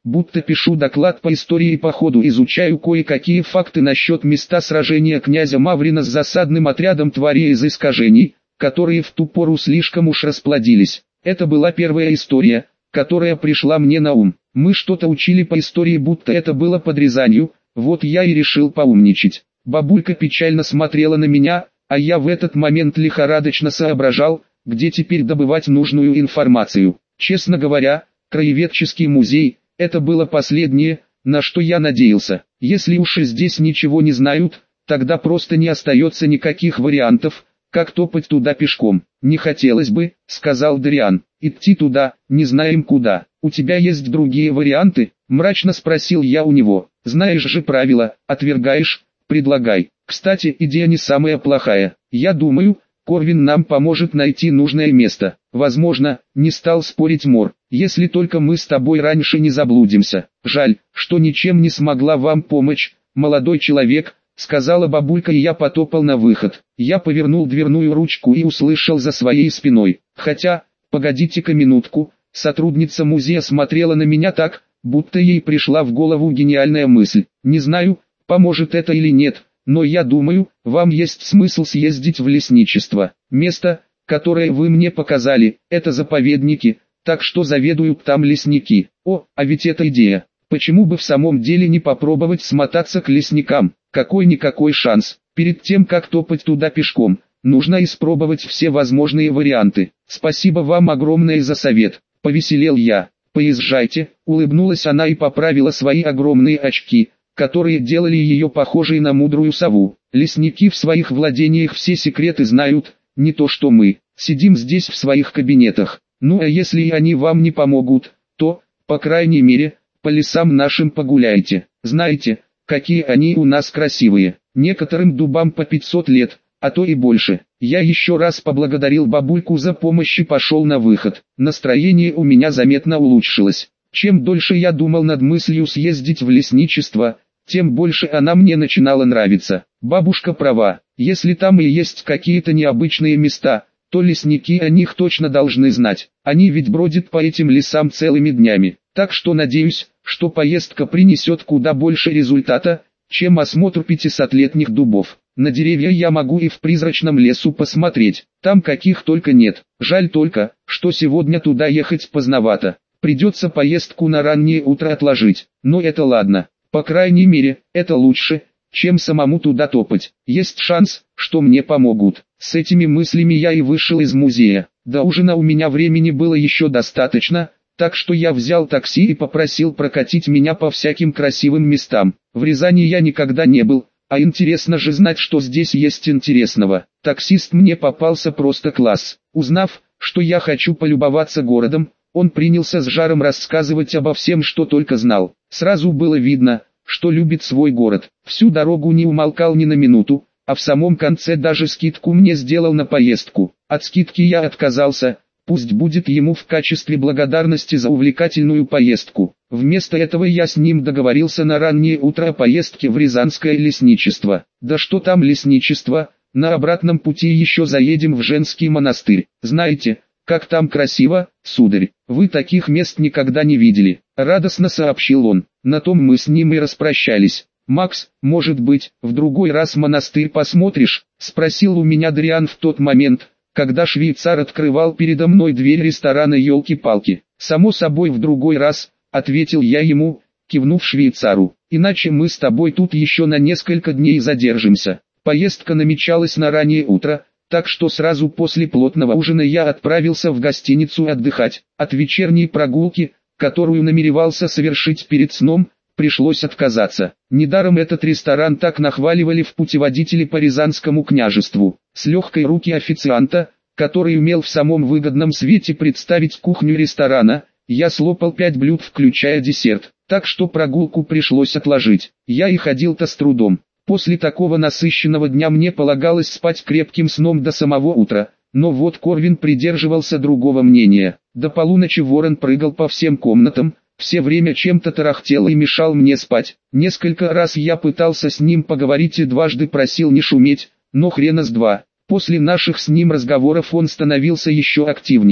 будто пишу доклад по истории и по ходу изучаю кое-какие факты насчет места сражения князя Маврина с засадным отрядом тварей из искажений, которые в ту пору слишком уж расплодились. Это была первая история, которая пришла мне на ум. Мы что-то учили по истории, будто это было под Рязанью, вот я и решил поумничать. Бабулька печально смотрела на меня, а я в этот момент лихорадочно соображал, где теперь добывать нужную информацию. Честно говоря, краеведческий музей – это было последнее, на что я надеялся. Если уж и здесь ничего не знают, тогда просто не остается никаких вариантов, как топать туда пешком. «Не хотелось бы», — сказал Дариан, — «идти туда, не знаем куда. У тебя есть другие варианты?» — мрачно спросил я у него. «Знаешь же правила, отвергаешь, предлагай. Кстати, идея не самая плохая. Я думаю, Корвин нам поможет найти нужное место. Возможно, не стал спорить Мор, если только мы с тобой раньше не заблудимся. Жаль, что ничем не смогла вам помочь, молодой человек», — сказала бабулька, и я потопал на выход. Я повернул дверную ручку и услышал за своей спиной. Хотя, погодите-ка минутку, сотрудница музея смотрела на меня так, будто ей пришла в голову гениальная мысль. Не знаю, поможет это или нет, но я думаю, вам есть смысл съездить в лесничество. Место, которое вы мне показали, это заповедники, так что заведуют там лесники. О, а ведь это идея. Почему бы в самом деле не попробовать смотаться к лесникам? Какой-никакой шанс. Перед тем, как топать туда пешком, нужно испробовать все возможные варианты. Спасибо вам огромное за совет. Повеселел я. Поезжайте, улыбнулась она и поправила свои огромные очки, которые делали ее похожей на мудрую сову. Лесники в своих владениях все секреты знают, не то что мы. Сидим здесь в своих кабинетах. Ну а если и они вам не помогут, то, по крайней мере, по лесам нашим погуляйте. Знаете, какие они у нас красивые. Некоторым дубам по пятьсот лет, а то и больше. Я еще раз поблагодарил бабульку за помощь и пошел на выход. Настроение у меня заметно улучшилось. Чем дольше я думал над мыслью съездить в лесничество, тем больше она мне начинала нравиться. Бабушка права, если там и есть какие-то необычные места, то лесники о них точно должны знать. Они ведь бродят по этим лесам целыми днями. Так что надеюсь, что поездка принесет куда больше результата, чем осмотр пятисотлетних дубов. На деревья я могу и в призрачном лесу посмотреть, там каких только нет. Жаль только, что сегодня туда ехать поздновато. Придется поездку на раннее утро отложить, но это ладно. По крайней мере, это лучше, чем самому туда топать. Есть шанс, что мне помогут. С этими мыслями я и вышел из музея. До ужина у меня времени было еще достаточно, так что я взял такси и попросил прокатить меня по всяким красивым местам. В Рязани я никогда не был, а интересно же знать, что здесь есть интересного. Таксист мне попался просто класс. Узнав, что я хочу полюбоваться городом, он принялся с жаром рассказывать обо всем, что только знал. Сразу было видно, что любит свой город. Всю дорогу не умолкал ни на минуту, а в самом конце даже скидку мне сделал на поездку. От скидки я отказался. Пусть будет ему в качестве благодарности за увлекательную поездку. Вместо этого я с ним договорился на раннее утро о поездке в Рязанское лесничество. Да что там лесничество, на обратном пути еще заедем в женский монастырь. Знаете, как там красиво, сударь, вы таких мест никогда не видели. Радостно сообщил он. На том мы с ним и распрощались. «Макс, может быть, в другой раз монастырь посмотришь?» — спросил у меня Дариан в тот момент, когда швейцар открывал передо мной дверь ресторана «Елки-палки». «Само собой в другой раз», — ответил я ему, кивнув швейцару. «Иначе мы с тобой тут еще на несколько дней задержимся». Поездка намечалась на раннее утро, так что сразу после плотного ужина я отправился в гостиницу отдыхать. От вечерней прогулки, которую намеревался совершить перед сном, пришлось отказаться. Недаром этот ресторан так нахваливали в путеводителе по Рязанскому княжеству. С легкой руки официанта, который умел в самом выгодном свете представить кухню ресторана, я слопал пять блюд, включая десерт, так что прогулку пришлось отложить. Я и ходил-то с трудом. После такого насыщенного дня мне полагалось спать крепким сном до самого утра, но вот Корвин придерживался другого мнения. До полуночи ворон прыгал по всем комнатам, все время чем-то тарахтел и мешал мне спать. Несколько раз я пытался с ним поговорить и дважды просил не шуметь, но хрена с два. После наших с ним разговоров он становился еще активнее.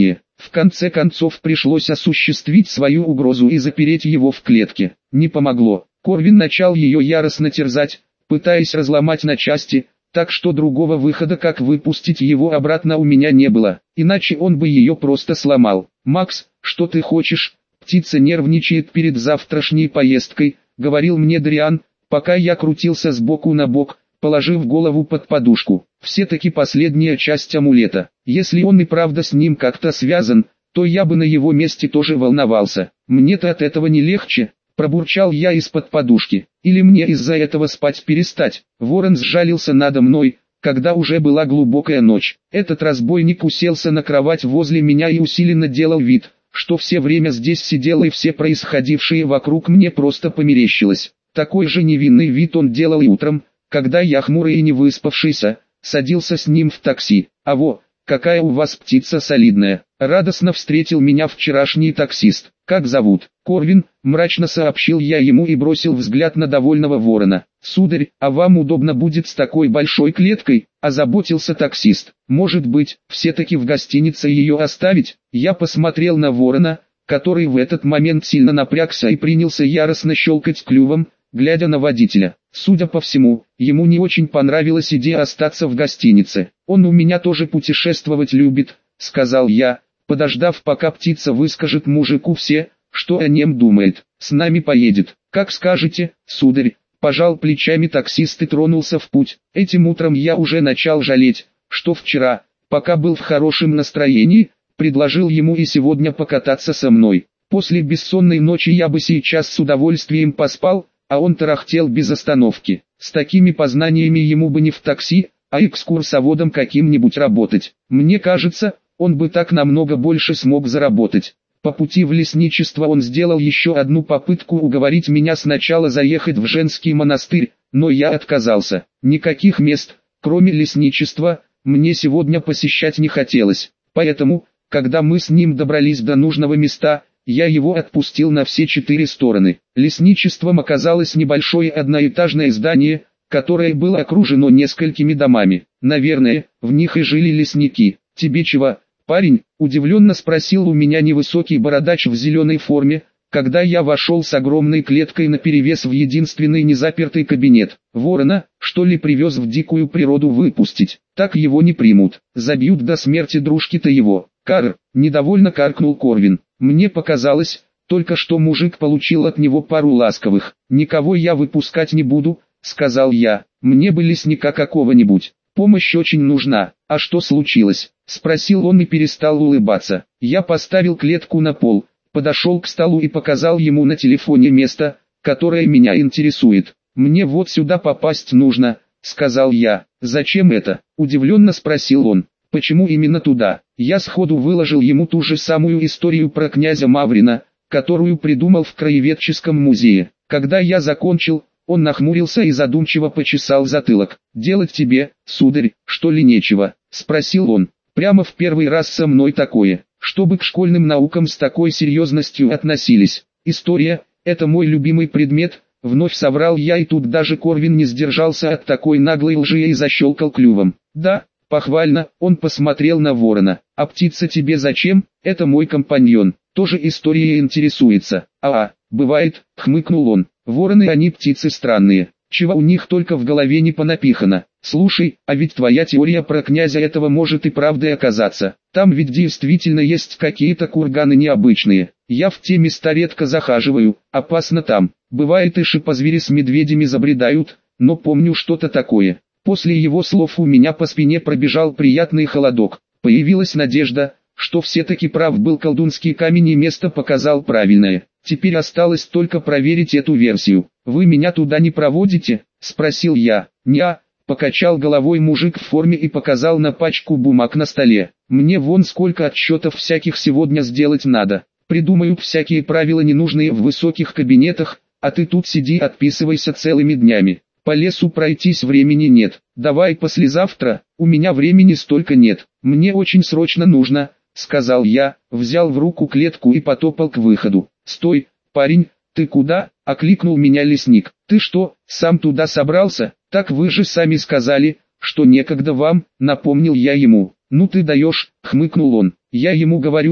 В конце концов пришлось осуществить свою угрозу и запереть его в клетке. Не помогло. Корвин начал ее яростно терзать, пытаясь разломать на части, так что другого выхода, как выпустить его обратно, у меня не было, иначе он бы ее просто сломал. «Макс, что ты хочешь? Птица нервничает перед завтрашней поездкой», — говорил мне Дариан, пока я крутился сбоку на бок, положив голову под подушку. Все-таки последняя часть амулета. Если он и правда с ним как-то связан, то я бы на его месте тоже волновался. Мне-то от этого не легче. Пробурчал я из-под подушки. Или мне из-за этого спать перестать? Ворон сжалился надо мной, когда уже была глубокая ночь. Этот разбойник уселся на кровать возле меня и усиленно делал вид, что все время здесь сидел и все происходившее вокруг мне просто померещилось. Такой же невинный вид он делал и утром, когда я хмурый и не выспавшийся, садился с ним в такси. А во, какая у вас птица солидная. Радостно встретил меня вчерашний таксист. Как зовут? Корвин, мрачно сообщил я ему и бросил взгляд на довольного ворона. Сударь, а вам удобно будет с такой большой клеткой? Озаботился таксист. Может быть, все-таки в гостинице ее оставить? Я посмотрел на ворона, который в этот момент сильно напрягся и принялся яростно щелкать клювом, глядя на водителя. Судя по всему, ему не очень понравилась идея остаться в гостинице. «Он у меня тоже путешествовать любит», — сказал я, подождав, пока птица выскажет мужику все, что о нем думает. «С нами поедет». «Как скажете, сударь», — пожал плечами таксист и тронулся в путь. Этим утром я уже начал жалеть, что вчера, пока был в хорошем настроении, предложил ему и сегодня покататься со мной. После бессонной ночи я бы сейчас с удовольствием поспал, а он тарахтел без остановки. С такими познаниями ему бы не в такси, а экскурсоводом каким-нибудь работать. Мне кажется, он бы так намного больше смог заработать. По пути в лесничество он сделал еще одну попытку уговорить меня сначала заехать в женский монастырь, но я отказался. Никаких мест, кроме лесничества, мне сегодня посещать не хотелось. Поэтому, когда мы с ним добрались до нужного места, я его отпустил на все четыре стороны. Лесничеством оказалось небольшое одноэтажное здание, которое было окружено несколькими домами. Наверное, в них и жили лесники. «Тебе чего, парень?» – удивленно спросил у меня невысокий бородач в зеленой форме, когда я вошел с огромной клеткой наперевес в единственный незапертый кабинет. «Ворона, что ли, привез в дикую природу выпустить? Так его не примут, забьют до смерти дружки-то его». «Кар!» – недовольно каркнул Корвин. Мне показалось, только что мужик получил от него пару ласковых. «Никого я выпускать не буду», — сказал я. «Мне бы лесника какого-нибудь. Помощь очень нужна». «А что случилось?» — спросил он и перестал улыбаться. Я поставил клетку на пол, подошел к столу и показал ему на телефоне место, которое меня интересует. «Мне вот сюда попасть нужно», — сказал я. «Зачем это?» — удивленно спросил он. «Почему именно туда?» Я сходу выложил ему ту же самую историю про князя Маврина, которую придумал в краеведческом музее. Когда я закончил, он нахмурился и задумчиво почесал затылок. «Делать тебе, сударь, что ли нечего?» – спросил он. «Прямо в первый раз со мной такое, чтобы к школьным наукам с такой серьезностью относились. История – это мой любимый предмет», – вновь соврал я, и тут даже Корвин не сдержался от такой наглой лжи и защелкал клювом. «Да». Похвально, он посмотрел на ворона. «А птица тебе зачем? Это мой компаньон, тоже историей интересуется». «А, бывает», — хмыкнул он. «Вороны они птицы странные, чего у них только в голове не понапихано. Слушай, а ведь твоя теория про князя этого может и правдой оказаться. Там ведь действительно есть какие-то курганы необычные. Я в те места редко захаживаю, опасно там. Бывает и шипозвери с медведями забредают, но помню что-то такое». После его слов у меня по спине пробежал приятный холодок. Появилась надежда, что все-таки прав был колдунский камень и место показал правильное. Теперь осталось только проверить эту версию. «Вы меня туда не проводите?» – спросил я. «Не-а», – покачал головой мужик в форме и показал на пачку бумаг на столе. «Мне вон сколько отчетов всяких сегодня сделать надо. Придумают всякие правила ненужные в высоких кабинетах, а ты тут сиди отписывайся целыми днями. По лесу пройтись времени нет. Давай послезавтра, у меня времени столько нет. Мне очень срочно нужно», — сказал я, взял в руку клетку и потопал к выходу. «Стой, парень, ты куда?» — окликнул меня лесник. «Ты что, сам туда собрался? Так вы же сами сказали, что некогда вам», — напомнил я ему. «Ну ты даешь», — хмыкнул он. «Я ему говорю,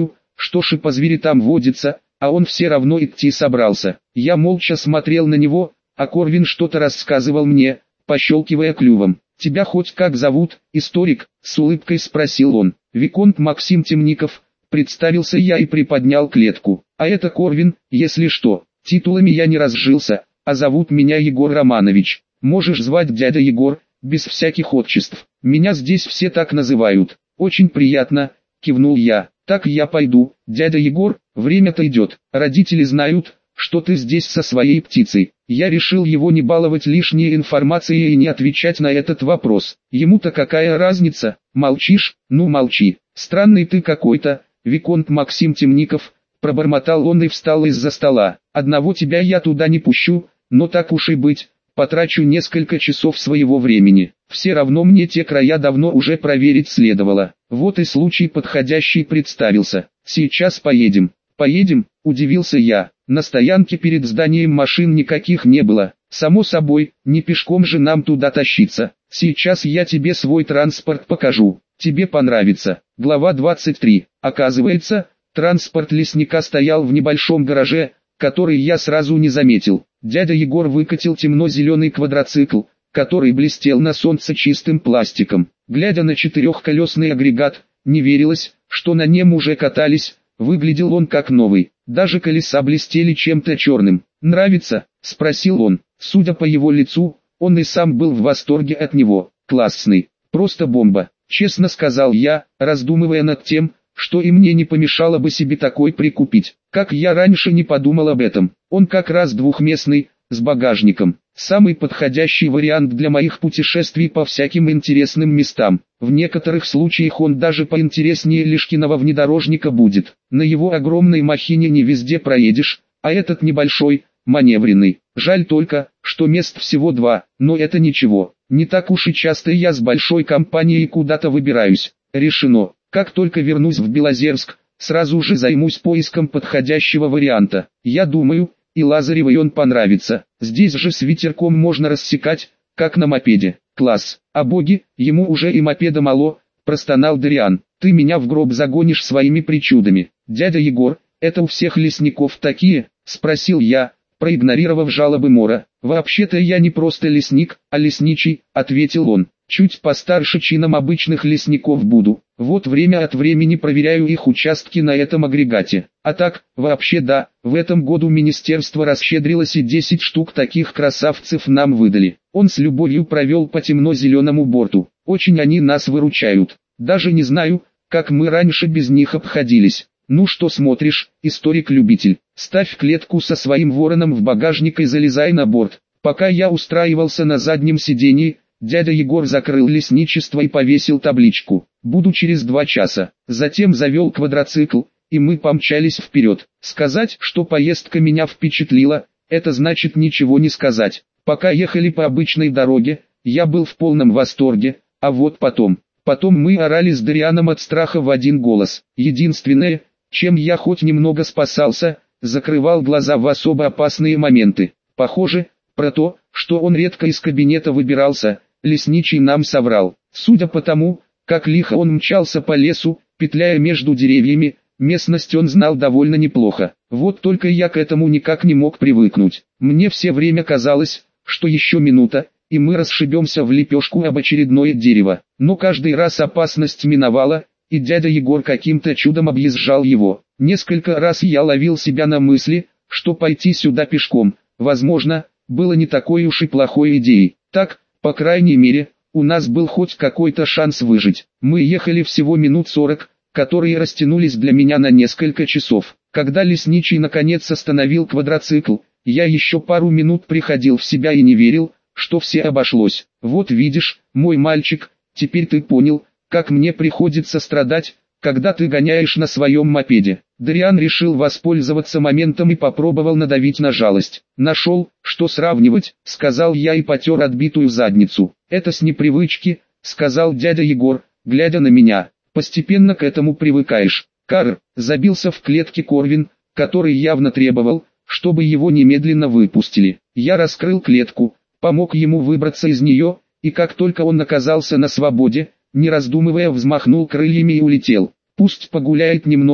что ж и по звери там водится, а он все равно идти собрался. Я молча смотрел на него, а Корвин что-то рассказывал мне, пощелкивая клювом. «Тебя хоть как зовут, историк?» — с улыбкой спросил он. «Виконт Максим Темников», — представился я и приподнял клетку. «А это Корвин, если что. Титулами я не разжился, а зовут меня Егор Романович. Можешь звать дядя Егор, без всяких отчеств. Меня здесь все так называют». «Очень приятно», — кивнул я. «Так я пойду, дядя Егор, время-то идет. Родители знают, что ты здесь со своей птицей». Я решил его не баловать лишней информацией и не отвечать на этот вопрос. Ему-то какая разница? Молчишь? Ну молчи. Странный ты какой-то, Виконт Максим Темников, пробормотал он и встал из-за стола. Одного тебя я туда не пущу, но так уж и быть, потрачу несколько часов своего времени. Все равно мне те края давно уже проверить следовало. Вот и случай подходящий представился. Сейчас поедем. Поедем, удивился я. На стоянке перед зданием машин никаких не было. Само собой, не пешком же нам туда тащиться. Сейчас я тебе свой транспорт покажу. Тебе понравится. Глава двадцать три. Оказывается, транспорт лесника стоял в небольшом гараже, который я сразу не заметил. Дядя Егор выкатил темно-зеленый квадроцикл, который блестел на солнце чистым пластиком. Глядя на четырехколесный агрегат, не верилось, что на нем уже катались. Выглядел он как новый, даже колеса блестели чем-то черным. «Нравится?» – спросил он. Судя по его лицу, он и сам был в восторге от него. «Классный, просто бомба», – честно сказал я, раздумывая над тем, что и мне не помешало бы себе такой прикупить. Как я раньше не подумал об этом. Он как раз двухместный, с багажником. Самый подходящий вариант для моих путешествий по всяким интересным местам. В некоторых случаях он даже поинтереснее Лешкиного внедорожника будет. На его огромной махине не везде проедешь, а этот небольшой, маневренный. Жаль только, что мест всего два, но это ничего. Не так уж и часто я с большой компанией куда-то выбираюсь. Решено. Как только вернусь в Белозерск, сразу же займусь поиском подходящего варианта. Я думаю, и Лазаревой он понравится. Здесь же с ветерком можно рассекать, как на мопеде. Класс. А боги, ему уже и мопеда мало, простонал Дариан. Ты меня в гроб загонишь своими причудами. Дядя Егор, это у всех лесников такие? Спросил я, проигнорировав жалобы Мора. Вообще-то я не просто лесник, а лесничий, ответил он. Чуть постарше чином обычных лесников буду. Вот время от времени проверяю их участки на этом агрегате. А так, вообще да, в этом году министерство расщедрилось и десять штук таких красавцев нам выдали. Он с любовью провел по темно-зеленому борту. Очень они нас выручают. Даже не знаю, как мы раньше без них обходились. Ну что смотришь, историк-любитель, ставь клетку со своим вороном в багажник и залезай на борт. Пока я устраивался на заднем сидении, дядя Егор закрыл лесничество и повесил табличку «Буду через два часа». Затем завел квадроцикл, и мы помчались вперед. Сказать, что поездка меня впечатлила, это значит ничего не сказать. Пока ехали по обычной дороге, я был в полном восторге, а вот потом... Потом мы орали с Дарианом от страха в один голос. Единственное, чем я хоть немного спасался, закрывал глаза в особо опасные моменты. Похоже, про то, что он редко из кабинета выбирался, лесничий нам соврал. Судя по тому, как лихо он мчался по лесу, петляя между деревьями, местность он знал довольно неплохо. Вот только я к этому никак не мог привыкнуть. Мне все время казалось, что еще минута, и мы расшибемся в лепешку об очередное дерево. Но каждый раз опасность миновала, и дядя Егор каким-то чудом объезжал его. Несколько раз я ловил себя на мысли, что пойти сюда пешком, возможно, было не такой уж и плохой идеей. Так, по крайней мере, у нас был хоть какой-то шанс выжить. Мы ехали всего минут сорок, которые растянулись для меня на несколько часов. Когда лесничий наконец остановил квадроцикл, я еще пару минут приходил в себя и не верил, что все обошлось. Вот видишь, мой мальчик, теперь ты понял, как мне приходится страдать, когда ты гоняешь на своем мопеде. Дариан решил воспользоваться моментом и попробовал надавить на жалость. Нашел, что сравнивать, сказал я и потер отбитую задницу. Это с непривычки, сказал дядя Егор, глядя на меня. Постепенно к этому привыкаешь. Карр, забился в клетке Корвин, который явно требовал, чтобы его немедленно выпустили. Я раскрыл клетку, помог ему выбраться из нее, и как только он оказался на свободе, не раздумывая взмахнул крыльями и улетел. Пусть погуляет немного,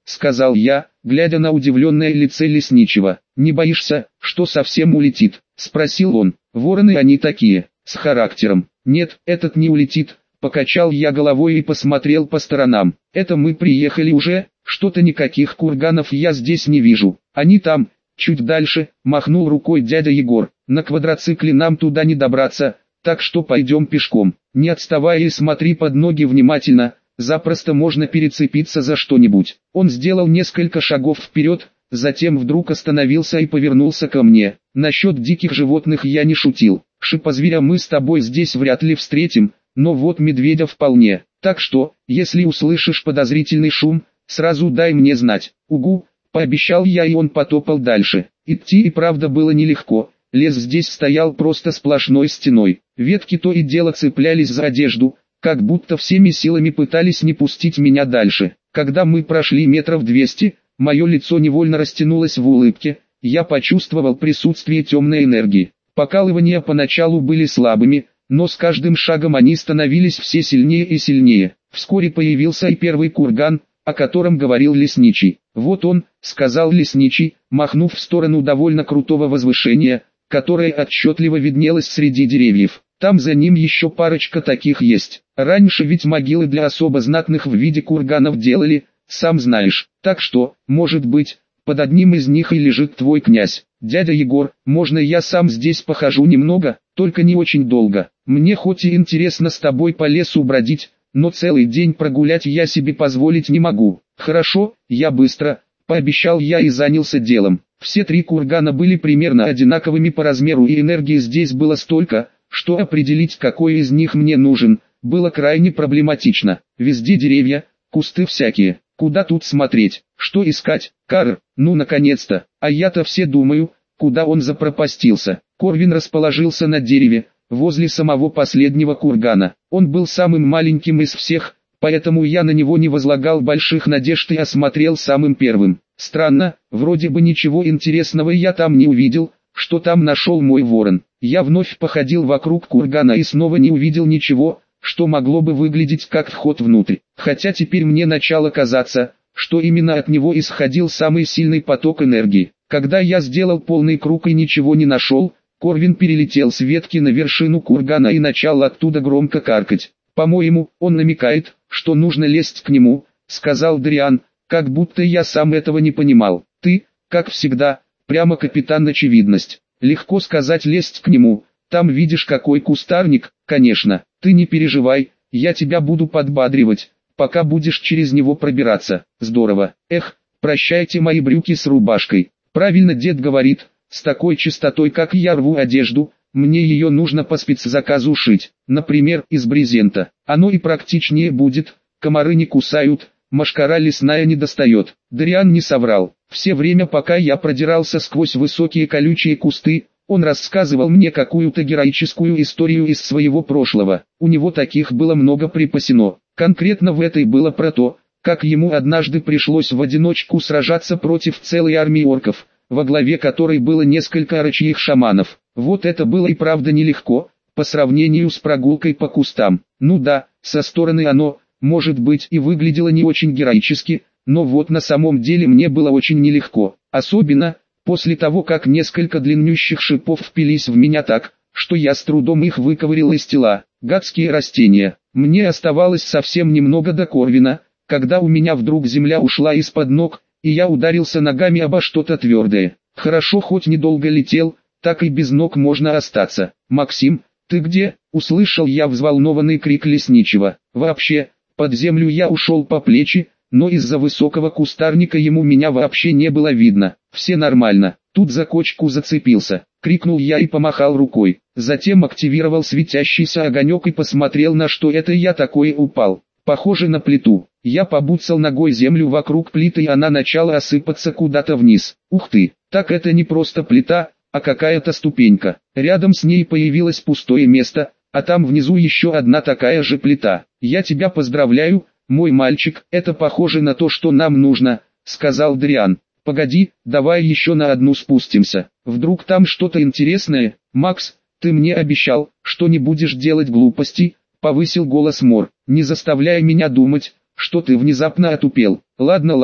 сказал я, глядя на удивленное лицо лесничего. «Не боишься, что совсем улетит?» — спросил он. «Вороны они такие, с характером». «Нет, этот не улетит», — покачал я головой и посмотрел по сторонам. «Это мы приехали уже, что-то никаких курганов я здесь не вижу. Они там, чуть дальше», — махнул рукой дядя Егор. «На квадроцикле нам туда не добраться, так что пойдем пешком. Не отставай и смотри под ноги внимательно, запросто можно перецепиться за что-нибудь». Он сделал несколько шагов вперед, затем вдруг остановился и повернулся ко мне. «Насчет диких животных я не шутил. Шипозверя мы с тобой здесь вряд ли встретим, но вот медведя вполне. Так что, если услышишь подозрительный шум, сразу дай мне знать». «Угу», — пообещал я, и он потопал дальше. Идти и правда было нелегко. Лес здесь стоял просто сплошной стеной. Ветки то и дело цеплялись за одежду, как будто всеми силами пытались не пустить меня дальше. Когда мы прошли метров двести, мое лицо невольно растянулось в улыбке, я почувствовал присутствие темной энергии. Покалывания поначалу были слабыми, но с каждым шагом они становились все сильнее и сильнее. Вскоре появился и первый курган, о котором говорил лесничий. «Вот он», — сказал лесничий, махнув в сторону довольно крутого возвышения, которое отчетливо виднелось среди деревьев. «Там за ним еще парочка таких есть. Раньше ведь могилы для особо знатных в виде курганов делали, сам знаешь. Так что, может быть, под одним из них и лежит твой князь. Дядя Егор, можно я сам здесь похожу немного, только не очень долго? Мне хоть и интересно с тобой по лесу бродить, но целый день прогулять я себе позволить не могу». «Хорошо, я быстро», — пообещал я и занялся делом. Все три кургана были примерно одинаковыми по размеру, и энергии здесь было столько, что определить, какой из них мне нужен, было крайне проблематично. Везде деревья, кусты всякие. Куда тут смотреть? Что искать? Карр, ну наконец-то. А я-то все думаю, куда он запропастился. Корвин расположился на дереве, возле самого последнего кургана. Он был самым маленьким из всех, поэтому я на него не возлагал больших надежд и осмотрел самым первым. Странно, вроде бы ничего интересного я там не увидел, что там нашел мой ворон. Я вновь походил вокруг кургана и снова не увидел ничего, что могло бы выглядеть как вход внутрь. Хотя теперь мне начало казаться, что именно от него исходил самый сильный поток энергии. Когда я сделал полный круг и ничего не нашел, Корвин перелетел с ветки на вершину кургана и начал оттуда громко каркать. «По-моему, он намекает, что нужно лезть к нему», — сказал Дриан, как будто я сам этого не понимал. «Ты, как всегда, прямо капитан очевидность. Легко сказать лезть к нему, там видишь какой кустарник, конечно. Ты не переживай, я тебя буду подбадривать, пока будешь через него пробираться». «Здорово. Эх, прощайте мои брюки с рубашкой. Правильно дед говорит, с такой чистотой как я рву одежду, мне ее нужно по спецзаказу шить, например, из брезента. Оно и практичнее будет, комары не кусают, мошкара лесная не достает». Дриан не соврал. Все время, пока я продирался сквозь высокие колючие кусты, он рассказывал мне какую-то героическую историю из своего прошлого. У него таких было много припасено. Конкретно в этой было про то, как ему однажды пришлось в одиночку сражаться против целой армии орков, во главе которой было несколько орочьих шаманов. Вот это было и правда нелегко, по сравнению с прогулкой по кустам. Ну да, со стороны оно, может быть, и выглядело не очень героически, но вот на самом деле мне было очень нелегко. Особенно, после того как несколько длиннющих шипов впились в меня так, что я с трудом их выковырил из тела. Гадские растения. Мне оставалось совсем немного до Корвина, когда у меня вдруг земля ушла из-под ног, и я ударился ногами обо что-то твердое. Хорошо хоть недолго летел, так и без ног можно остаться. «Максим, ты где?» — услышал я взволнованный крик лесничего. Вообще, под землю я ушел по плечи, но из-за высокого кустарника ему меня вообще не было видно. «Все нормально, тут за кочку зацепился», — крикнул я и помахал рукой. Затем активировал светящийся огонек и посмотрел, на что это я такое упал. Похоже на плиту. Я побуцал ногой землю вокруг плиты, и она начала осыпаться куда-то вниз. Ух ты, так это не просто плита, а какая-то ступенька. Рядом с ней появилось пустое место, а там внизу еще одна такая же плита. «Я тебя поздравляю, мой мальчик, это похоже на то, что нам нужно», — сказал Дриан. «Погоди, давай еще на одну спустимся. Вдруг там что-то интересное? Макс, ты мне обещал, что не будешь делать глупостей», — повысил голос Мор. «Не заставляй меня думать, что ты внезапно отупел». «Ладно, ладно,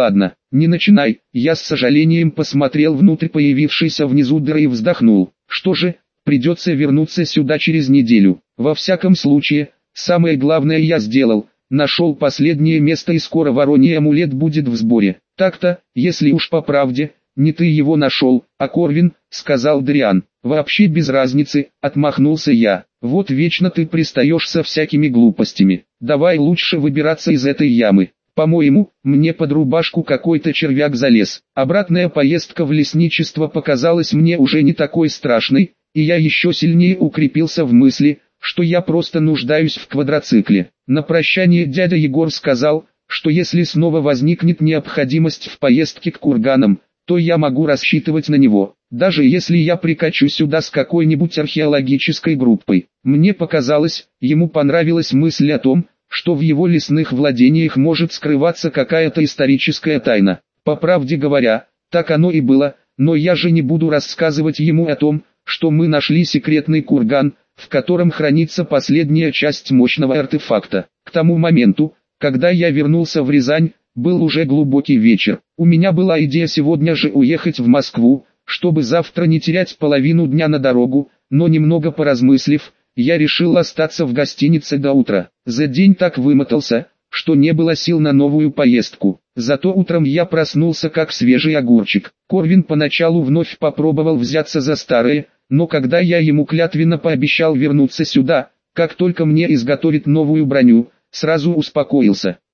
Не начинай. Я с сожалением посмотрел внутрь появившейся внизу дыры и вздохнул. Что же, придется вернуться сюда через неделю. Во всяком случае, самое главное я сделал. Нашел последнее место и скоро вороний амулет будет в сборе. Так-то, если уж по правде, не ты его нашел, а Корвин, сказал Дриан. Вообще без разницы, отмахнулся я. Вот вечно ты пристаешь со всякими глупостями. Давай лучше выбираться из этой ямы. По-моему, мне под рубашку какой-то червяк залез. Обратная поездка в лесничество показалась мне уже не такой страшной, и я еще сильнее укрепился в мысли, что я просто нуждаюсь в квадроцикле. На прощание дядя Егор сказал, что если снова возникнет необходимость в поездке к курганам, то я могу рассчитывать на него, даже если я прикачу сюда с какой-нибудь археологической группой. Мне показалось, ему понравилась мысль о том, что в его лесных владениях может скрываться какая-то историческая тайна. По правде говоря, так оно и было, но я же не буду рассказывать ему о том, что мы нашли секретный курган, в котором хранится последняя часть мощного артефакта. К тому моменту, когда я вернулся в Рязань, был уже глубокий вечер. У меня была идея сегодня же уехать в Москву, чтобы завтра не терять половину дня на дорогу, но немного поразмыслив, я решил остаться в гостинице до утра. За день так вымотался, что не было сил на новую поездку. Зато утром я проснулся как свежий огурчик. Корвин поначалу вновь попробовал взяться за старое, но когда я ему клятвенно пообещал вернуться сюда, как только мне изготовит новую броню, сразу успокоился.